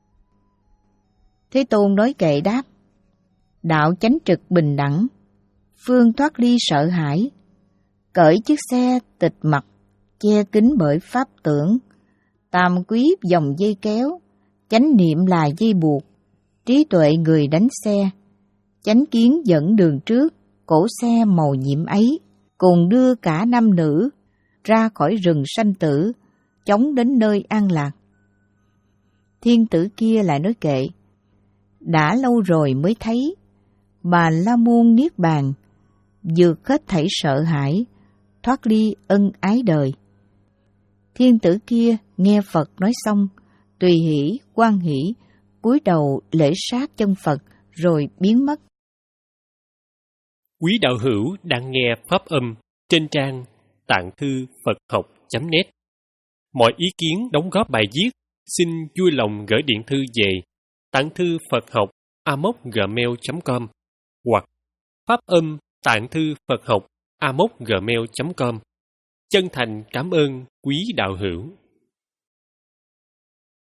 Thế Tôn nói kệ đáp: Đạo chánh trực bình đẳng, phương thoát ly sợ hãi, cởi chiếc xe tịch mặt, che kín bởi pháp tưởng, tam quý dòng dây kéo, chánh niệm là dây buộc, trí tuệ người đánh xe, chánh kiến dẫn đường trước, cỗ xe màu nhiệm ấy, cùng đưa cả nam nữ ra khỏi rừng sanh tử, chóng đến nơi an lạc. Thiên tử kia lại nói kệ, đã lâu rồi mới thấy, Bà La Môn Niết Bàn, vượt hết thảy sợ hãi, thoát ly ân ái đời. Thiên tử kia nghe Phật nói xong, tùy hỷ, hoan hỷ, cúi đầu lễ sát chân Phật rồi biến mất. Quý đạo hữu đang nghe pháp âm trên trang tạng thư Phật học chấm net. Mọi ý kiến đóng góp bài viết xin vui lòng gửi điện thư về tạng thư Phật học a m o gmail chấm com hoặc pháp âm tạng thư Phật học a m o gmail chấm com. Chân thành cảm ơn quý đạo hữu.